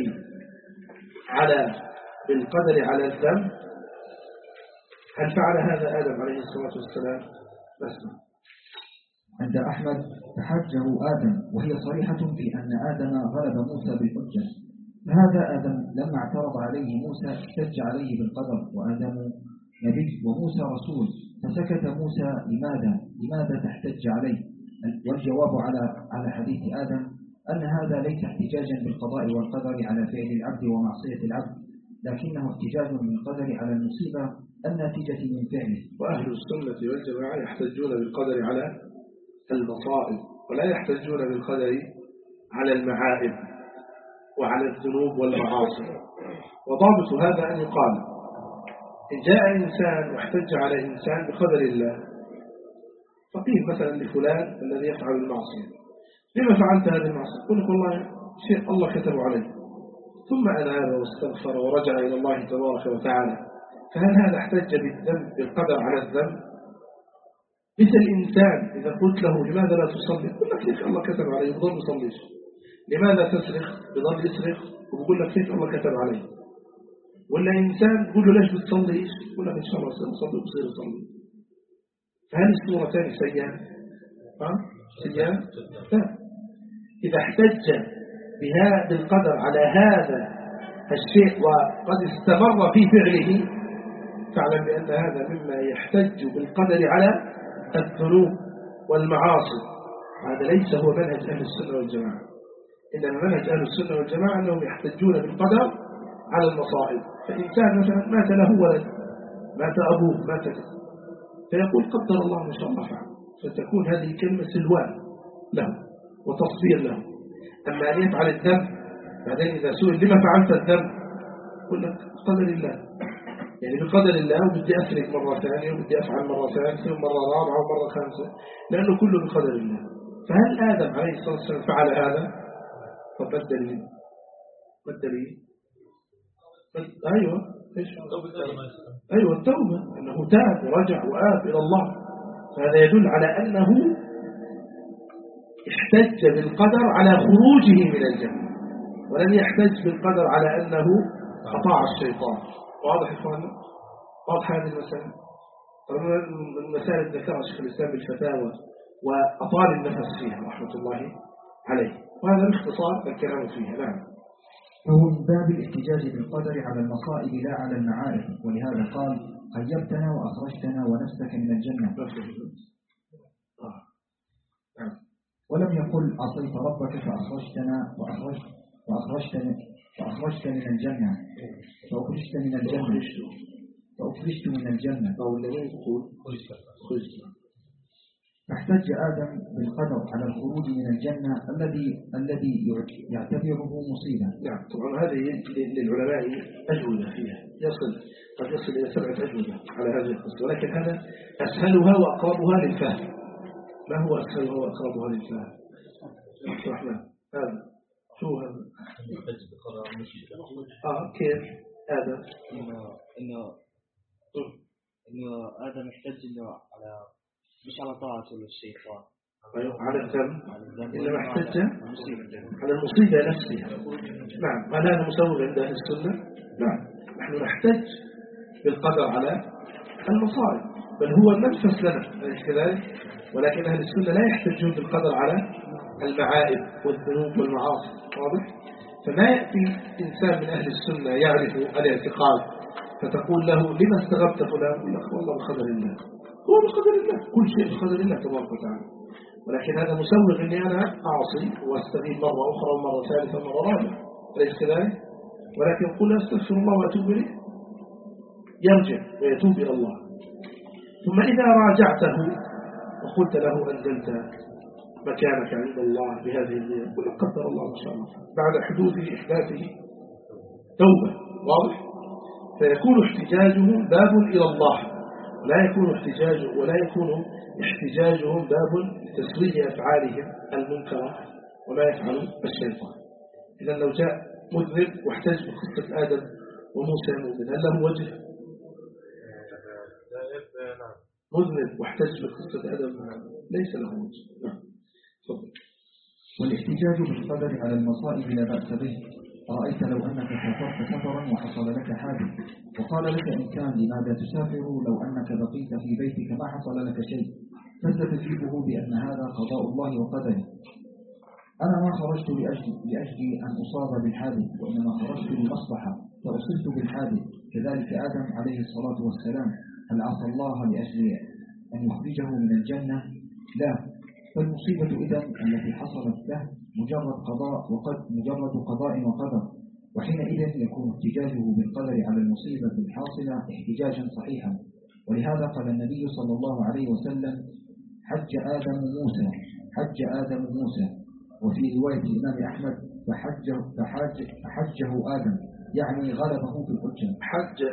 Speaker 1: بالقدر على الذنب؟ هل فعل هذا آدم عليه الصلاة والسلام؟ نسمع.
Speaker 2: عند أحمد تحجه آدم، وهي صريحة في أن آدم غلب موسى بالحجة، فهذا آدم لما اعترض عليه موسى احتج عليه بالقدر، وآدم نبي وموسى رسول، فسكت موسى لماذا تحتج عليه؟ والجواب على حديث آدم أن هذا ليس احتجاجا بالقضاء والقدر على فعل العبد ومعصية العبد، لكنه احتجاج بالقدر على المصيبة الناتجة من فعله.
Speaker 1: وأهل السنة والجماعة يحتجون بالقدر على المصائب، ولا يحتجون بالقدر على المعائب وعلى الذنوب والمعاصي. وضابط هذا أن يقال إن جاء إنسان واحتج على إنسان بقدر الله، فقيل مثلا لفلان الذي يفعل المعصية لما فعلت هذه المعصية؟ قل لك والله شيء الله كتب عليه، ثم أناب واستغفر ورجع إلى الله تبارك وتعالى، فهل هذا احتج بالقدر على الذنب؟ مثل الإنسان إذا قلت له لماذا لا تصلي؟ يقول لك كيف الله كتب عليه بضل يصليش. لماذا تسرق؟ بضل يسرق وبقول لك كيف الله كتب عليه. ولا إنسان تقول له ليش بتصليش؟ يقول لك إن شاء الله سنصلي وبصير يصلي. فهل الصورتان سيئة؟ سيئة؟ لا. إذا احتج بالقدر على هذا الشيء وقد استمر في فعله، فاعلم بأن هذا مما يحتج بالقدر على الذنوب والمعاصي. هذا ليس هو منهج أهل السنة والجماعة، إنما منهج أهل السنة والجماعة أنهم يحتجون بالقدر على المصائب. فإنسان مثلا مات له ولد، مات أبوه، مات كذا، فيقول قدر الله ما شاء الله فعل، فتكون هذه كلمة سلوان له وتصبير له. أما أن يفعل الذنب بعدين إذا سئل لما فعلت الذنب يقول لك قدر الله، يعني بقدر الله وبدي أسرق مرة ثانية وبدي أفعل مرة ثالثة ومرة رابعة ومرة خامسة، لأنه كله بقدر الله. فهل آدم عليه الصلاة والسلام فعل هذا؟ طب ما الدليل؟ ما الدليل؟ أيوة إيش؟ أيوة التوبة، أنه تاب ورجع وآب إلى الله. فهذا يدل على أنه احتج بالقدر على خروجه من الجنة، ولم يحتج بالقدر على أنه أطاع الشيطان. واضح إخواننا؟ واضح هذه المسألة؟ المسائل ذكرها شيخ الإسلام بالفتاوى وأطال النفس فيها رحمة الله عليه، وهذا باختصار الكلام فيها. نعم.
Speaker 2: فهو من باب الاحتجاج بالقدر على المصائب لا على المعارف، ولهذا قال خيبتنا وأخرجتنا ونفسك من الجنة. ولم يقل عصيت ربك فأخرجتنا وأخرجت من الجنة فأخرجت من الجنة فأخرجت من الجنة
Speaker 1: أو الذي يقول خرجت.
Speaker 2: فاحتج آدم بالقدر على الخروج من الجنة الذي يعتبره مصيبة.
Speaker 1: نعم طبعا هذه للعلماء أجوبة فيها، قد يصل إلى 7 أجوبة على هذه القصة، ولكن هذا أسهلها وأقربها للفهم. ما هو أسهلها وأقربها للفهم؟ الرحمن هذا شو هذا؟ كيف هذا؟
Speaker 4: إنه آدم يحتج إنه على مش على طاعته للشيطان،
Speaker 1: على الذنب، إنما احتج على المصيبة نفسها. نعم، هل هذا مسوغ عند أهل السنة؟ نعم، نحن نحتج بالقدر على المصائب، بل هو المنفس لنا أليس كذلك؟ ولكن أهل السنة لا يحتجون بالقدر على المعائب والذنوب والمعاصي. واضح؟ فما يأتي إنسان من أهل السنة يعرف الاعتقاد فتقول له لما استغبت فلان؟ يقول لك والله بقدر الله، هو بقدر الله، كل شيء بقدر الله تبارك وتعالى. ولكن هذا مسوغ أني أنا أعصي وأستغيب مرة أخرى ومرة ثالثة ومرة رابعة، أليس كذلك؟ ولكن قل أستغفر الله وأتوب إليه، يرجع ويتوب إلى الله. ثم إذا راجعته وقلت له أنزلت مكانك عند الله بهذه النية، قل قدر الله ما شاء الله، بعد حدوث إحداثه توبة. واضح؟ فيكون احتجاجهم باب إلى الله، ولا يكون احتجاجهم باب تسوية أفعالهم المنكرة وما يفعل الشيطان. إذا لو جاء مذنب واحتج بقصة آدم وموسى المؤمن، هل له وجه؟ مذنب واحتج بقصة آدم ليس له وجه. نعم.
Speaker 2: والاحتجاج بالقدر على المصائب لا بأس به. رأيت لو أنك سافرت سفرا وحصل لك حادث وقال لك إنسان لماذا تسافر لو أنك بقيت في بيتك ما حصل لك شيء، فستجيبه بأن هذا قضاء الله وقدره. أنا ما خرجت لأجل أن أصاب بالحادث، وإنما خرجت لمصلحة فأصبت بالحادث. كذلك آدم عليه الصلاة والسلام، هل عصى الله لأجل أن يخرجه من الجنة؟ لا. فالمصيبة إذن التي حصلت له مجرد قضاء وقدر، وحينئذ يكون احتجاجه بالقدر على المصيبة الحاصلة احتجاجا صحيحا. ولهذا قال النبي صلى الله عليه وسلم حج آدم موسى، وفي رواية الإمام أحمد فحجه آدم، يعني غلبه في الحجة.
Speaker 1: حج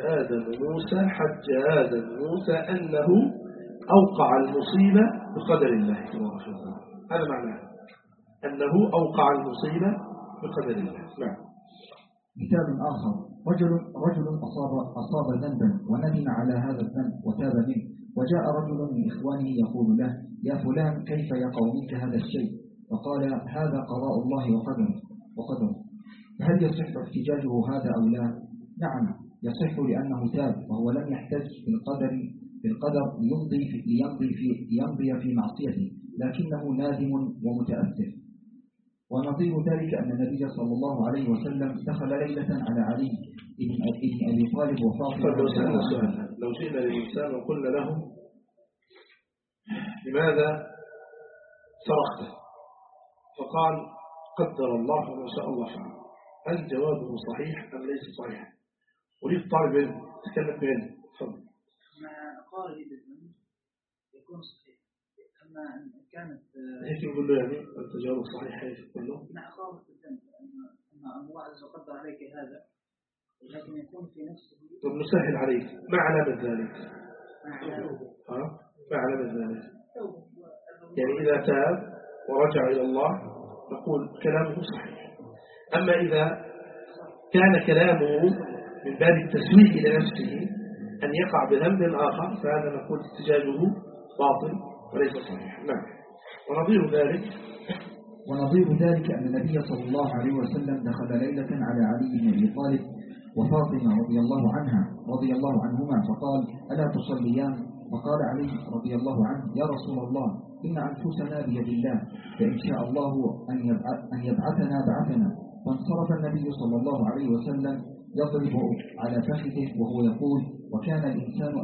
Speaker 1: آدم موسى أنه أوقع المصيبة بقدر الله تبارك وتعالى. هذا معناه أنه أوقع المصيبة بقدر الله. نعم.
Speaker 2: مثال آخر، رجل أصاب ذنبا وندم على هذا الذنب وتاب منه، وجاء رجل من إخوانه يقول له يا فلان كيف يقع منك هذا الشيء؟ فقال هذا قضاء الله وقدره. فهل يصح احتجاجه هذا أو لا؟ نعم يصح، لأنه تاب وهو لم يحتج بالقدر ليمضي في معصيته، لكنه نادم ومتأثر. ونظير ذلك أن النبي صلى الله عليه وسلم دخل ليلة على علي ابن أبي طالب وفاطمة.
Speaker 1: لو جئنا للإنسان وقلنا له لماذا سرقت؟ فقال قدر الله وما شاء الله فعل، هل جوابه صحيح أم ليس صحيح؟ أريد طالب علم تكلم بعلم. تفضل.
Speaker 5: مع أقارب الذنب يكون صحيح، أما أن كانت
Speaker 1: هيك يقول له يعني أنت جوابك صحيح، هيك يقول له
Speaker 5: مع أقارب الذنب أن الله عز وجل قدر عليك هذا، لكن يكون في نفسه
Speaker 1: طب نسهل عليك، ما علامة ذلك؟ ما علامة ذلك؟ يعني إذا تاب ورجع إلى الله نقول كلامه صحيح. أما إذا كان كلامه من باب التسويق إلى نفسه أن يقع بذنب آخر فهذا نقول احتجاجه باطل وليس صحيح. نعم.
Speaker 2: ونظير ذلك أن النبي صلى الله عليه وسلم دخل ليلة على علي بن أبي طالب وفاطمة رضي الله عنهما فقال: ألا تصليان؟ فقال علي رضي الله عنه: يا رسول الله، إن أنفسنا بيد الله، فإن شاء الله أن يبعثنا بعثنا. فانصرف النبي صلى الله عليه وسلم يضرب على فخذه وهو يقول: وكان الإنسان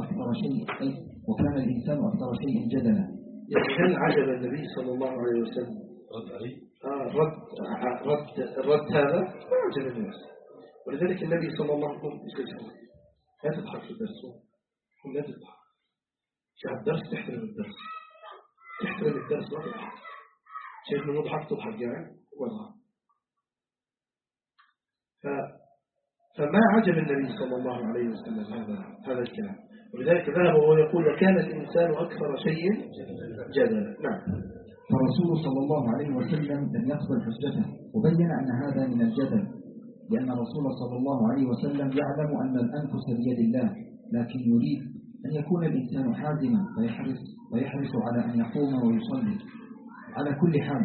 Speaker 2: أكثر شيء جدلا.
Speaker 1: يعني هل عجب النبي صلى الله عليه وسلم رد عليه؟ رد هذا ما عجب الناس. ولذلك النبي صلى الله عليه وسلم لا تضحك في الدرس، لا تضحك شاهد الدرس، تحترم الدرس لا تضحك. شايف من مضحك تضحك يعني والله. فما عجب النبي صلى الله عليه وسلم هذا الكلام، ولذلك ذهب وهو يقول: وكان الإنسان أكثر شيء جدلا. نعم.
Speaker 2: فالرسول صلى الله عليه وسلم لم يقبل حجته وبين أن هذا من الجدل، لأن الرسول صلى الله عليه وسلم يعلم أن الأنفس بيد الله، لكن يريد أن يكون الإنسان حازما ويحرص على أن يقوم ويصلي. على كل حال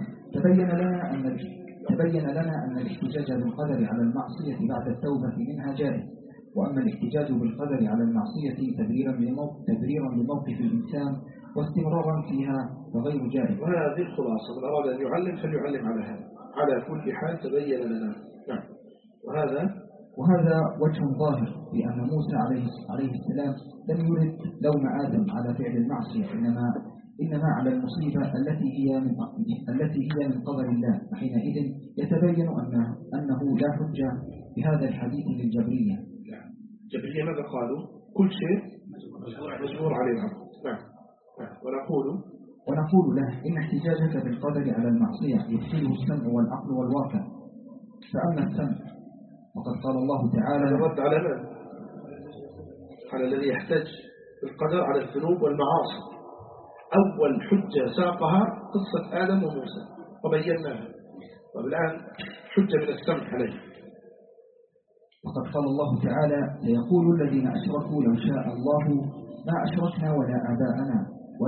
Speaker 2: تبين لنا أن الاحتجاج بالقدر على المعصية بعد التوبة منها جائز، وأما الاحتجاج بالقدر على المعصية تبريرا لموقف الإنسان واستمرارا فيها فغير جائز.
Speaker 1: وهذه الخلاصة، من أراد أن يعلم فليعلم على هذا. على كل حال تبين لنا. نعم.
Speaker 2: وهذا وجه ظاهر بأن موسى عليه السلام لم يرد لوم آدم على فعل المعصية، إنما على المصيبة التي هي من قدر الله. حينئذ يتبين أنه لا حجة بهذا الحديث للجبرية.
Speaker 1: الجبرية ماذا قالوا؟ كل شيء مجبور عليه العبد. نعم.
Speaker 2: ونقول له: إن احتجاجك بالقدر على المعصية يبطله السمع والعقل والواقع. فأما السمع وقد قال الله تعالى:
Speaker 1: الرد على من؟ على الذي يحتج بالقدر على الذنوب والمعاصي. أول حجة ساقها قصة آدم وموسى وبيناها، والآن حجة من السمع عليه.
Speaker 2: وقد قال الله تعالى: سيقول الذين أشركوا لو شاء الله ما أشركنا ولا آباءنا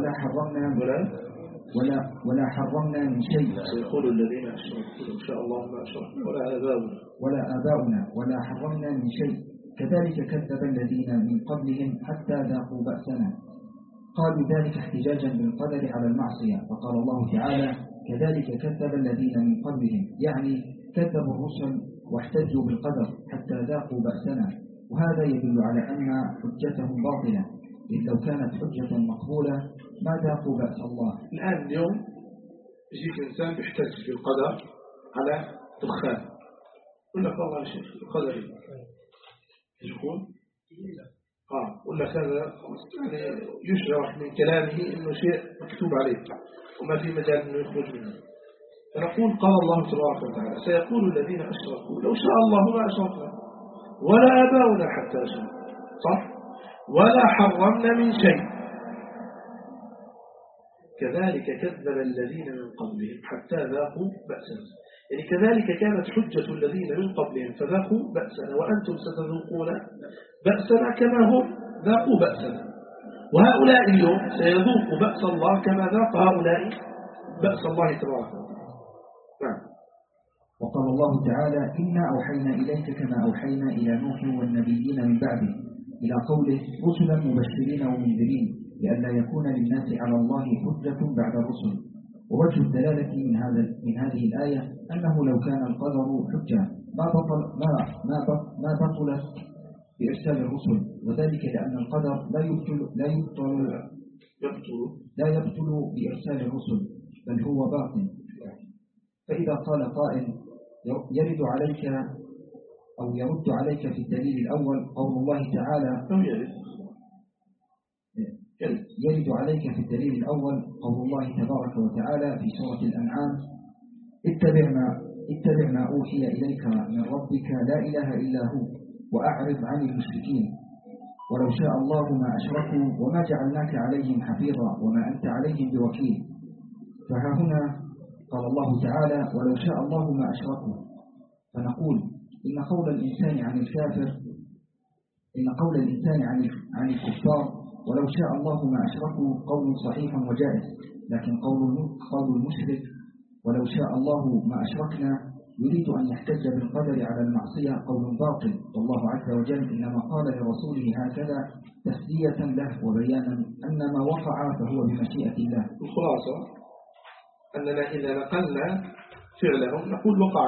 Speaker 2: ولا حرمنا من شيء.
Speaker 1: سيقول الذين أشركوا لو شاء الله ما أشركنا ولا
Speaker 2: آباؤنا ولا حرمنا من شيء كذلك كذب الذين من قبلهم حتى ذاقوا بأسنا. قالوا ذلك احتجاجا بالقدر على المعصية، فقال الله تعالى: كذلك كذب الذين من قبلهم، يعني كذبوا الرسل واحتجوا بالقدر حتى ذاقوا بأسنا. وهذا يدل على أن حجتهم باطلة، إذ لو كانت حجة مقبولة ما ذاقوا بأس الله.
Speaker 1: الآن اليوم يجيك إنسان يحتج بالقدر على دخان، يقول لك والله شيء القدر يقول يقول لك هذا يعني يشرح من كلامه إنه شيء مكتوب عليه وما في مجال إنه يخرج منه. فنقول: قال الله تبارك وتعالى: سيقول الذين أشركوا لو شاء الله ما أشركنا ولا آباؤنا حتى أشركوا، صح؟ ولا حرمنا من شيء كذلك كذب الذين من قبلهم حتى ذاقوا بأسنا. يعني كذلك كانت حجة الذين من قبلهم فذاقوا بأسنا، وأنتم ستذوقون بأسنا كما هم ذاقوا بأسنا. وهؤلاء اليوم سيذوقوا بأس الله كما ذاق هؤلاء بأس الله تبارك وتعالى. نعم.
Speaker 2: وقال الله تعالى: إنا أوحينا إليك كما أوحينا إلى نوح والنبيين من بعده، إلى قوله: رسلا مبشرين ومنذرين لئلا يكون للناس على الله حجة بعد الرسل. ووجه الدلالة من هذه الآية أنه لو كان القدر حجة ما بطلت بإرسال الرسل، وذلك لأن القدر لا يبطل بإرسال الرسل، بل هو باطل. فإذا قال قائل: يرد عليك في الدليل الأول قول الله تعالى: يرد عليك في الدليل الأول قول الله تبارك وتعالى في سورة الأنعام: اتبع ما أوحي إليك من ربك لا إله إلا هو وأعرض عن المشركين. ولو شاء الله ما أشركوا وما جعلناك عليهم حفيظا وما أنت عليهم بوكيل. فها هنا قال الله تعالى ولو شاء الله ما أشركوا، فنقول إن قول الإنسان عن الكافر، إن قول الإنسان عن الكفار ولو شاء الله ما أشركوا قول صحيح وجائز، لكن قول المشرك ولو شاء الله ما أشركنا يريد أن يحتج بالقدر على المعصية قول باطل، والله عز وجل إنما قال لرسوله هكذا تسلية له وبيانا أن ما وقع فهو بمشيئة الله.
Speaker 1: الخلاصة أننا إذا نقلنا فعلهم نقول وقع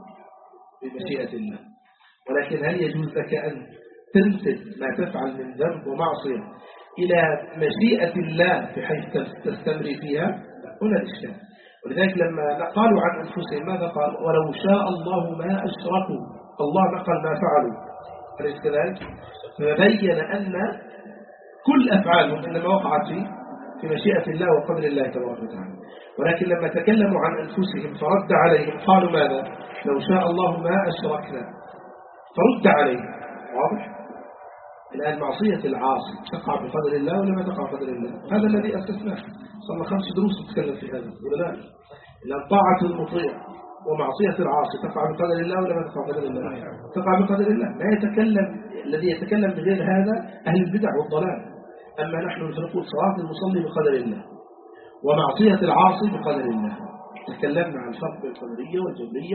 Speaker 1: بمشيئة الله، ولكن هل يجوز لك أن تنسب ما تفعل من ذنب ومعصية إلى مشيئة الله بحيث تستمر فيها؟ هنا الإشكال. ولذلك لما قالوا عن أنفسهم ماذا قال؟ ولو شاء الله ما أشركوا، الله نقل ما فعلوا، أليس كذلك؟ فبين أن كل أفعالهم إنما وقعت في مشيئة الله وقدر الله تبارك وتعالى. ولكن لما تكلموا عن أنفسهم فرد عليهم قالوا ماذا؟ لو شاء الله ما أشركنا، فرد عليهم. واضح؟ الآن معصية العاصي تقع بقدر الله ولا ما تقع بقدر الله؟ هذا الذي أسسناه، صار 5 دروس نتكلم في هذا ولا لا؟ الآن طاعة المطيع ومعصية العاصي تقع بقدر الله ولا ما تقع بقدر الله؟ تقع بقدر الله. لا يتكلم الذي يتكلم بغير هذا أهل البدع والضلال. أما نحن نقول صلاة المصلي بقدر الله ومعصية العاصي بقدر الله. تكلمنا عن الفرق بين القدرية والجبرية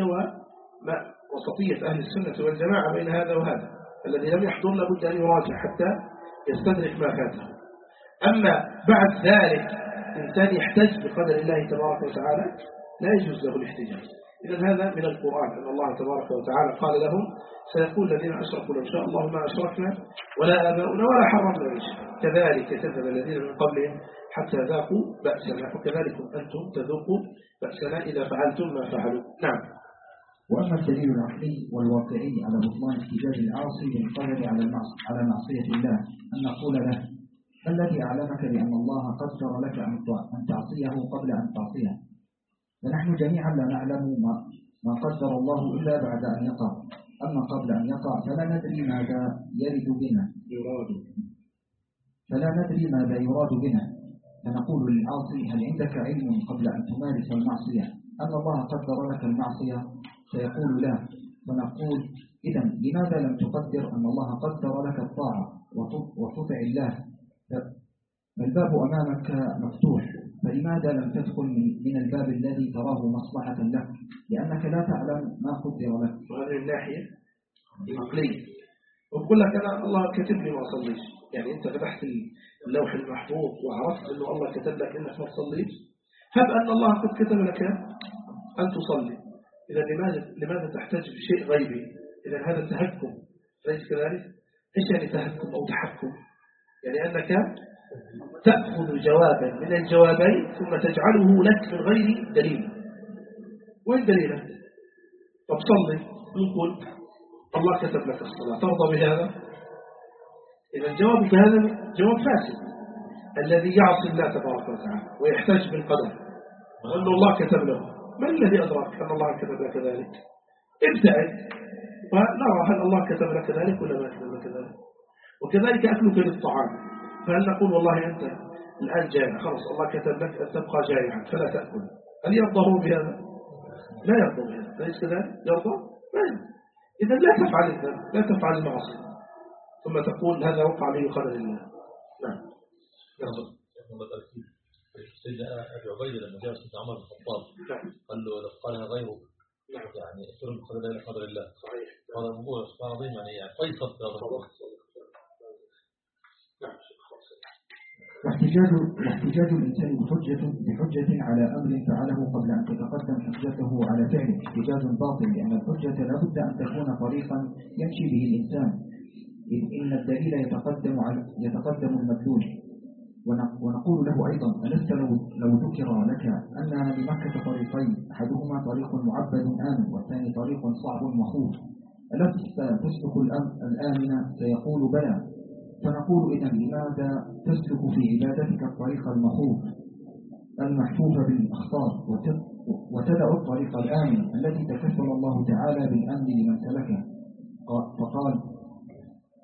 Speaker 1: ووسطية أهل السنة والجماعة بين هذا وهذا. الذي لم يحضر لابد أن يراجع حتى يستدرك ما فاته. أما بعد ذلك إنسان يحتج بقدر الله تبارك وتعالى لا يجوز له الاحتجاج. إذن هذا من القرآن أن الله تبارك وتعالى قال لهم سيقول الذين أشركوا لو شاء الله ما أشركنا ولا آباؤنا ولا حرمنا من شيء كذلك كذب الذين من قبلهم حتى ذاقوا بأسنا وكذلك أنتم تذوقوا بأسنا إذا فعلتم ما فعلوا. نعم.
Speaker 2: وأما الدليل العقلي والواقعي على بطلان احتجاج العاصي بالقدر على معصية الله أن نقول له الذي أعلمك بأن الله قدر لك أن تعصيه قبل أن تعصيه، فنحن جميعا لا نعلم ما قدر الله إلا بعد أن يقع، أما قبل أن يقع فلا ندري ماذا يرد بنا، فنقول للعاصي هل عندك علم قبل أن تمارس المعصية أن الله قدر لك المعصية؟ فيقول لا، فنقول إذن لماذا لم تقدر أن الله قدر لك الطاعة وتطع الله؟ الباب أمامك مفتوح، فلماذا لم تدخل من الباب الذي تراه مصلحة لك؟ لأنك لا تعلم ما قدر لك.
Speaker 1: وهذه الناحية العقلية. وبقول لك أنا الله كتب لي ما أصليش، يعني أنت فتحت اللوح المحفوظ وعرفت أنه الله كتب لك أنك ما تصليش، هب أن الله قد كتب لك أن تصلي، إذا لماذا تحتاج بشيء غيبي؟ إذا هذا تهكم، ليس كذلك؟ إيش يعني تهكم أو تحكم؟ يعني أنك تأخذ جوابا من الجوابين ثم تجعله لك من غير دليل. وين دليلك؟ طب صلي، نقول الله كتب لك الصلاة، ترضى بهذا؟ إذا الجواب بهذا جواب فاسد. الذي يعصي الله تبارك وتعالى ويحتاج بالقدر وأن الله كتب له، من الذي أدرك أن الله كتب لك ذلك؟ ابتعد ونرى هل الله كتب لك ذلك ولا ما كتب لك ذلك. وكذلك أكلك للطعام، فهل نقول والله أنت الآن جائع، خلاص الله كتب لك أن تبقى جائعا فلا تأكل، هل يرضى بهذا؟ لا يرضى بهذا، ليس كذلك؟ يرضى؟ لا يرضى. إذا لا تفعل الذنب، لا تفعل المعصية ثم تقول هذا وقع لي بقدر الله. نعم.
Speaker 6: سيدنا أبي عبيدة لما جاء سيدنا عمر بن الخطاب قال له لو قالها غيره يعني اغفر بقدر الله قدر الله.
Speaker 1: صحيح.
Speaker 6: هذا الموضوع سبحان عظيم يعني فيصل في هذا الموضوع.
Speaker 2: واحتجاج الإنسان بحجة على أمر فعله قبل أن تتقدم حجته على فعله احتجاج باطل، لأن الحجة لابد أن تكون طريقا يمشي به الإنسان، إذ إن الدليل يتقدم المدلول. ونقول له أيضا ألست لو ذكر لك أن لمكة طريقين أحدهما طريق معبد آمن والثاني طريق صعب مخوف، ألست تسلك الآمن؟ سيقول بلى، فنقول إذا لماذا تسلك في عبادتك الطريق المخوف المحفوف بالأخطار وتدع الطريق الآمن الذي تكفل الله تعالى بالأمن لمن سلكه؟ فقال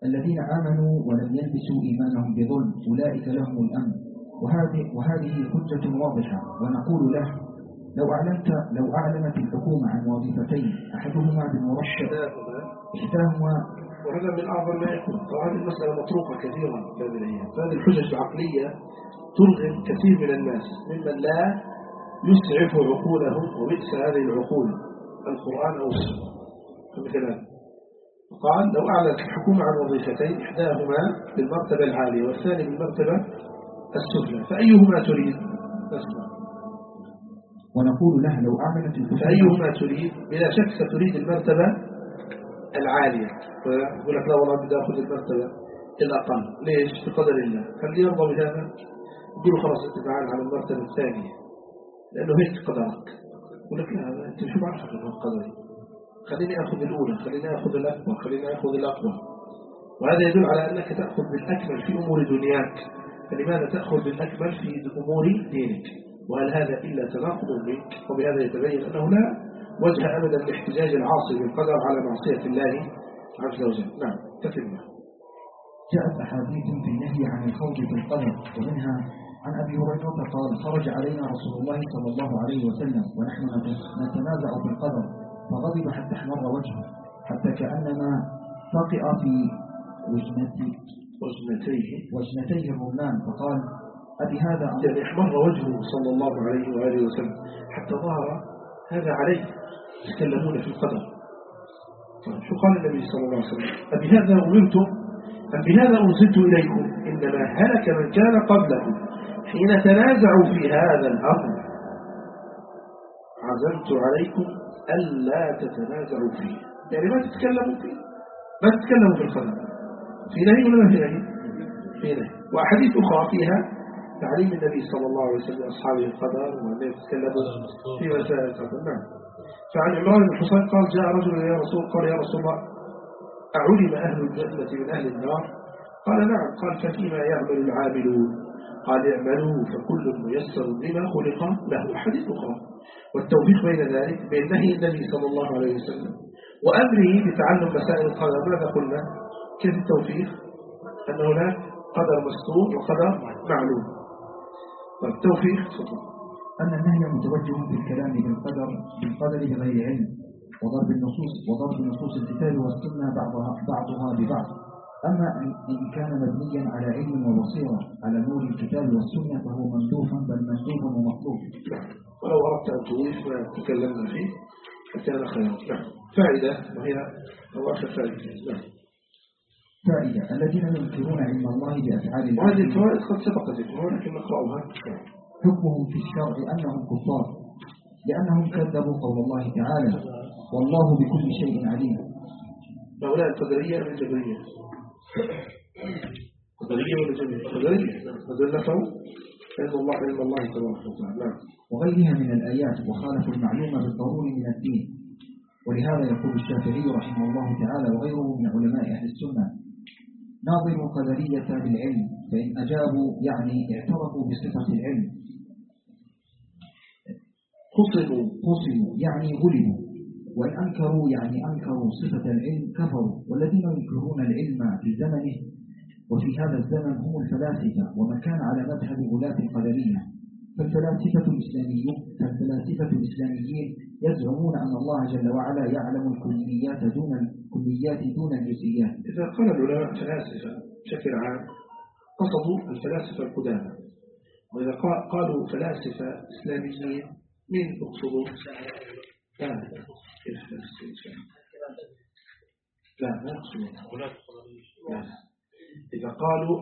Speaker 2: الذين آمنوا ولم يلبسوا إيمانهم بظلم أولئك لهم الأمن. وهذه حجة واضحة. ونقول له لو أعلنت الحكومة عن وظيفتين أحدهما بالمرشح إحداهما،
Speaker 1: وهذا من أعظم ما يكون. طبعا هذه المسألة مطروقة كثيرا في هذه الأيام. فهذه الحجج العقلية ترغم كثير من الناس ممن لا يسعف عقولهم، وبئس هذه العقول القرآن أو السنة. فمثلا قال لو أعلنت الحكومة عن وظيفتين إحداهما بالمرتبة العالية والثاني بالمرتبة السفلى فأيهما تريد؟ نسمع.
Speaker 2: ونقول له لو أعلنت الحكومة
Speaker 1: فأيهما تريد؟ بلا شك ستريد المرتبة العالية. فيقول لك لا والله بدي أخذ المرتبة الأقل. ليش؟ بقدر الله. هل يرضى بهذا؟ يقول خلاص أنت تعال على المرتبة الثانية لأنه هيك قدرك. يقول لك لا أنت شو بعرفك أنه قدري، خليني أخذ الأولى، خليني أخذ الأكبر، خليني أخذ الأقوى. وهذا يدل على أنك تأخذ بالأكمل في أمور دنياك. فلماذا تأخذ بالأكمل في أمور دينك؟ وهل هذا إلا تناقض منك؟ وبهذا يتبين أنه لا وجه أبدا لاحتجاج العاصي بالقدر على معصية الله عز وجل. نعم تكلم.
Speaker 2: جاءت أحاديث في النهي عن الخوض في القدر، ومنها عن أبي هريرة قال خرج علينا رسول الله صلى الله عليه وسلم ونحن نتنازع في القدر فغضب حتى احمر وجهه حتى كأنما فقع في وجنتيه الرمان، فقال أبي هذا
Speaker 1: يعني احمر وجهه صلى الله عليه وآله وسلم حتى ظهر هذا عليه. يتكلمون في القدر. شو قال النبي صلى الله عليه وسلم؟ أبي هذا أمرتم أم بهذا أرسلت إليكم؟ إنما هلك من كان قبلكم حين تنازعوا في هذا الأمر عزمت عليكم ألا تتنازعوا فيه. يعني ما تتكلموا فيه، ما تتكلموا في القدر. في نهي ولا ما في نهي؟ في نهي. وأحاديث أخرى فيها تعليم النبي صلى الله عليه وسلم أصحابه القدر وأن يتكلموا في مسائل القدر. نعم. فعن عمران بن حصين قال جاء رجل يا رسول الله أعلم أهل الجنة من أهل النار؟ قال نعم. قال ففيما يعمل العاملون؟ قال اعملوا فكل ميسر لما خلق له. حديث أخرى. والتوفيق بين ذلك بين نهي النبي صلى الله عليه وسلم وأمره بتعلم مسائل القدر. ماذا قلنا؟ كيف التوفيق؟ أن هناك قدر مسطور وقدر معلوم. والتوفيق
Speaker 2: أن النهي متوجه في الكلام بالقدر بغير علم وضرب نصوص الكتاب والسنة بعضها ببعض. أما إن كان مبنيا على علم وبصيرة على نور الكتاب والسنة فهو مندوب بل مندوب ومطلوب.
Speaker 1: ولو أردت أن تضيف ما تكلمنا فيه فكان خيرا. فائدة وهي آخر فائدة.
Speaker 2: فائدة الذين ينكرون علم الله بأفعال الله.
Speaker 1: وهذه الفوائد قد سبقت لكم ولكن نقرأها.
Speaker 2: حكمهم في الشرع أنهم كفار لأنهم كذبوا قول الله تعالى والله بكل شيء عليم.
Speaker 1: هؤلاء القدرية من الجبرية. قدرية ولا جبرية؟ قدرية. هذول نفوا علم الله تبارك وتعالى.
Speaker 2: وغيرها من الآيات وخالفوا المعلومة بالضروري من الدين. ولهذا يقول الشافعي رحمه الله تعالى وغيره من علماء أهل السنة ناظروا القدرية بالعلم فإن أجابوا يعني اعترفوا بصفة العلم خصموا يعني غلبوا، وإن أنكروا يعني أنكروا صفة العلم كفروا. والذين ينكرون العلم في زمنه وفي هذا الزمن هم الفلاسفة ومن كان على مذهب غلاة القدرية. فالفلاسفة الإسلاميين يزعمون أن الله جل وعلا يعلم الكليات دون الجزئيات.
Speaker 1: إذا قال العلماء فلاسفة بشكل عام قصدوا الفلاسفة القدامى، وإذا قالوا فلاسفة إسلاميين من يقصدوا؟ لا ما يقصدون. إذا قالوا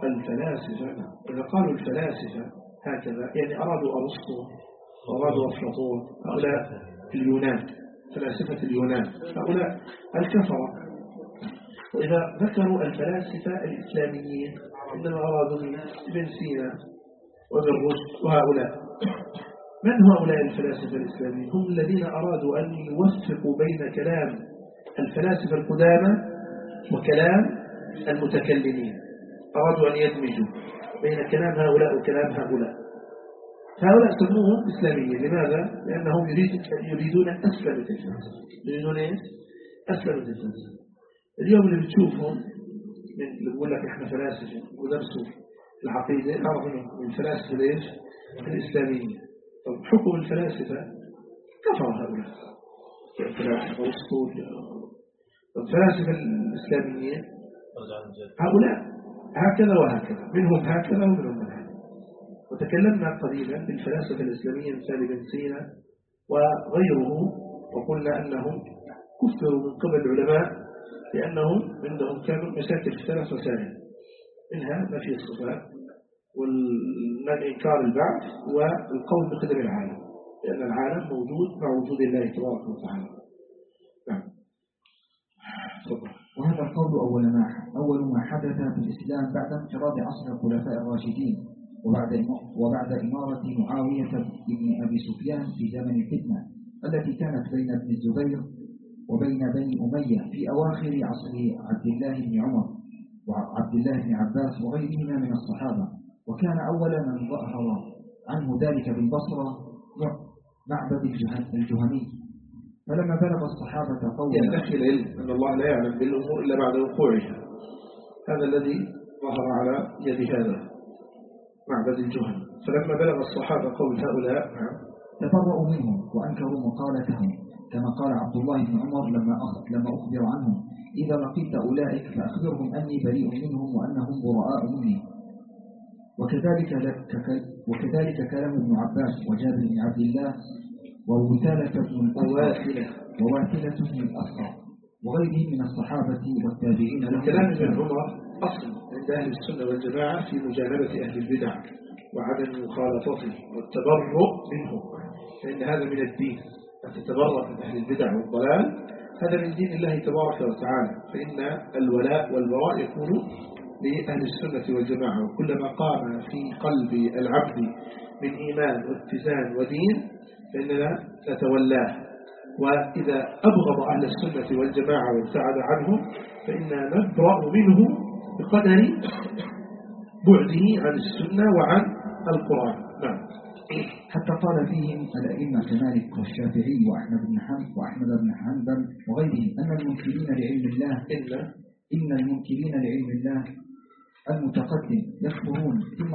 Speaker 1: الفلاسفة هكذا يعني أرادوا أرسطو وأرادوا أفلاطون هؤلاء اليونان، فلاسفة اليونان هؤلاء الكفرة. وإذا ذكروا الفلاسفة الإسلاميين إنما أرادوا ابن سينا وابن رشد وهؤلاء. من هؤلاء الفلاسفة الإسلاميين؟ هم الذين أرادوا أن يوفقوا بين كلام الفلاسفة القدامى وكلام المتكلمين. أرادوا أن يدمجوا بين كلام هؤلاء وكلام هؤلاء. هؤلاء سموهم إسلاميين. لماذا؟ لأنهم يريدون أسلمة الفلسفة. يريدون إيه؟ أسلمة الفلسفة. اليوم اللي بتشوفهم من يقول لك إحنا فلاسفة ودرسوا العقيدة أعرف من الفلاسفة ليش الإسلامية. طب حكم الفلاسفة كفر هؤلاء الفلاسفة والأسطول. طب الفلاسفة الإسلامية هؤلاء هكذا وهكذا، منهم هكذا ومنهم هكذا. وتكلمنا قليلا في الفلاسفة الإسلامية مثال ابن سينا وغيره، وقلنا أنهم كفروا من قبل العلماء لأنهم عندهم كانوا مشاكل في 3 مسائل، منها نفي الصفات والإنكار البعث والقول بقدر العالم، لأن العالم موجود مع وجود الله تبارك وتعالى. نعم.
Speaker 2: وهذا القول أول ما حدث في الإسلام بعد انقراض عصر الخلفاء الراشدين وبعد إمارة معاوية بن أبي سفيان في زمن الفتنة التي كانت بين ابن الزبير وبين بني أمية في أواخر عصر عبد الله بن عمر وعبد الله بن عباس وغيرهما من الصحابة. وكان أول من ظهر عنه ذلك بالبصرة معبد الجهني. فلما بلغ الصحابة قولا
Speaker 1: نفي العلم أن الله لا يعلم بالأمور إلا بعد وقوعها، هذا الذي ظهر على يد هذا معبد الجهني. فلما بلغ الصحابة قول هؤلاء
Speaker 2: تبرؤوا منهم وأنكروا مقالتهم، كما قال عبد الله بن عمر لما أخبر عنهم: إذا لقيت أولئك فأخبرهم أني بريء منهم وأنهم براء مني. وكذلك كلام ابن عباس وجابر بن عبد الله ووثالة بن الأسقر وغيرهم من الصحابة والتابعين.
Speaker 1: الكلام ابن عمر أصل عند أهل السنة والجماعة في مجانبة أهل البدع وعدم مخالطتهم والتبرؤ منهم، فإن هذا من الدين. أن تتبرأ من أهل البدع والضلال هذا من دين الله تبارك وتعالى، فإن الولاء والبراء يكون لأهل السنة والجماعة. وكلما قام في قلب العبد من إيمان واتزان ودين فإننا نتولاه، وإذا أبغض أهل السنة والجماعة وابتعد عنهم فإننا نبرأ منه بقدر بعده عن السنة وعن القرآن. نعم.
Speaker 2: حتى قال فيهم الأئمة كمالك والشافعي وأحمد بن حنبل وغيرهم أن المنكرين لعلم الله المتقدم يكفرون، ثم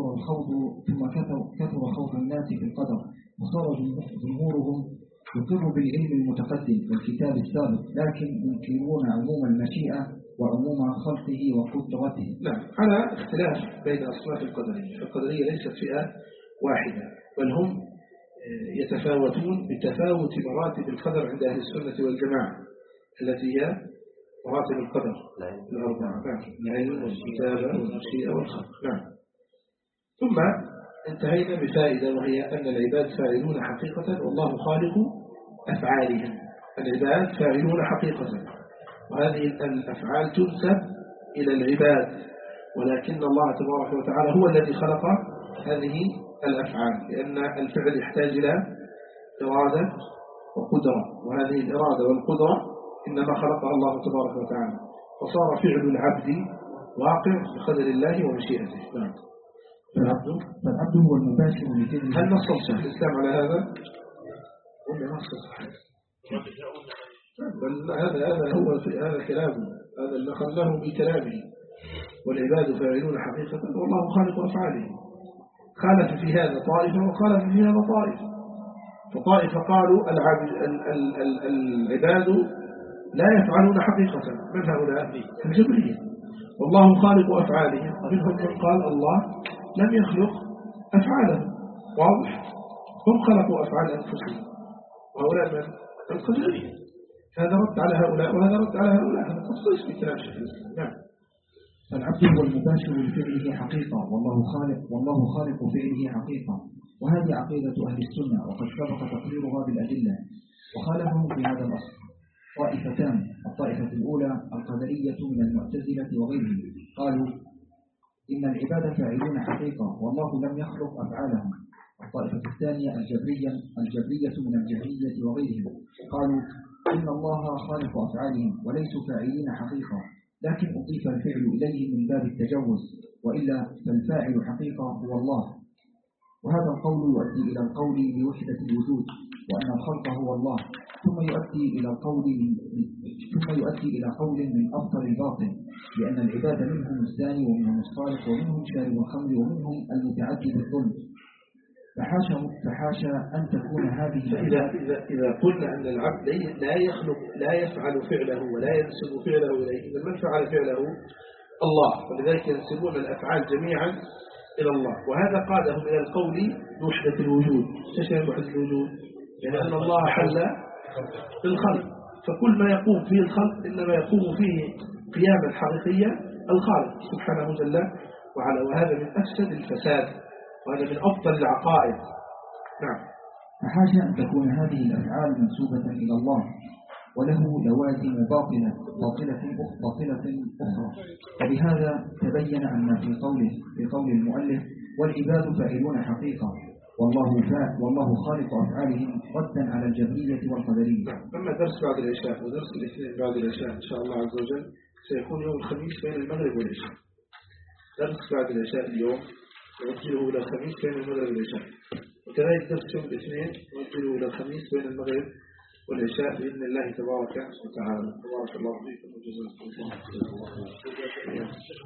Speaker 2: كثر خوض الناس في القدر، وصار جمهورهم يقر بالعلم المتقدم والكتاب السابق، لكن ينكرون عموم المشيئة وعموم خلقه وقدرته.
Speaker 1: نعم، على اختلاف بين أصناف القدرية. فالقدرية ليست فئة واحدة، بل هم يتفاوتون بتفاوت مراتب القدر عند أهل السنة والجماعة التي هي مراتب القدر الأربعة: العلم والكتابة والمشيئة والخلق. نعم. ثم انتهينا بفائدة، وهي أن العباد فاعلون حقيقة والله خالق أفعالهم. العباد فاعلون حقيقة، وهذه الأفعال تنسب إلى العباد، ولكن الله تبارك وتعالى هو الذي خلق هذه الأفعال، لأن الفعل يحتاج إلى إرادة وقدرة، وهذه الإرادة والقدرة إنما خلقها الله تبارك وتعالى، فصار فعل العبد واقع بقدر الله ومشيئته. نعم.
Speaker 2: فالعبد هو المباشر لفعله.
Speaker 1: هل نص شيخ الإسلام على هذا؟ ولا نص صحيح؟ بل هذا كلامه، هذا اللي خلاه بكلامه: والعباد فاعلون حقيقة والله خالق أفعالهم. خالف في هذا طائفة وخالف في هذا طائفة. فطائفة قالوا العباد لا يفعلون حقيقة. من هؤلاء؟ الجبرية. والله خالق أفعالهم. ومنهم من قال الله لم يخلق أفعالهم. واضح؟ هم خلقوا أفعال أنفسهم، وهؤلاء من القدرية. هذا رد على هؤلاء وهذا رد على هؤلاء. هذا تفصيل في كلام شيخ الإسلام. نعم.
Speaker 2: فالعبد هو المباشر لفعله حقيقة والله خالق فعله حقيقة، وهذه عقيدة أهل السنة، وقد سبق تقريرها بالأدلة. وخالفهم في هذا الأصل طائفتان: الطائفة الأولى القدرية من المعتزلة وغيرهم، قالوا إن العباد فاعلون حقيقة والله لم يخلق أفعالهم. الطائفة الثانية الجبرية من الجهمية وغيرهم، قالوا إن الله خالق أفعالهم وليسوا فاعلين حقيقة، لكن أضيف الفعل إليه من باب التجوز، وإلا فالفاعل حقيقة هو الله. وهذا القول يؤدي إلى القول بوحدة الوجود وأن الخلق هو الله، ثم يؤدي إلى قول من أبطل الباطل، لأن العباد منهم الزاني ومنهم الصالح ومنهم شارب الخمر ومنهم المتعدي بالظلم. فحاشا أن تكون هذه.
Speaker 1: إذا قلنا أن العبد لا يفعل فعله ولا ينسب فعله إليه، إذا من فعل فعله الله، ولذلك ينسبون الأفعال جميعا إلى الله، وهذا قادهم إلى القول بوحدة الوجود. تشبه وحدة الوجود يعني أن الله حل بالخلق، فكل ما يقوم فيه الخلق إنما يقوم فيه قياما حقيقيا الخالق سبحانه جل وعلا، وهذا من أفسد الفساد وهذا من أفضل العقائد. نعم.
Speaker 2: فحاشا أن تكون هذه الأفعال منسوبة إلى الله وله لوازم باطلة أخرى، ولهذا تبين أن في قول المؤلف والعباد فاعلون حقيقة والله خالق أفعالهم ردا على الجبرية والقدرية.
Speaker 1: أما درس بعد العشاء ودرس الاثنين بعد العشاء إن شاء الله عز وجل سيكون يوم الخميس بين المغرب والعشاء. درس بعد العشاء اليوم نؤجله إلى الخميس بين المغرب والعشاء، وكذلك درس يوم الاثنين نؤجله إلى الخميس بين المغرب والعشاء بإذن الله تبارك وتعالى. تبارك الله فيكم وجزاكم الله خيرا.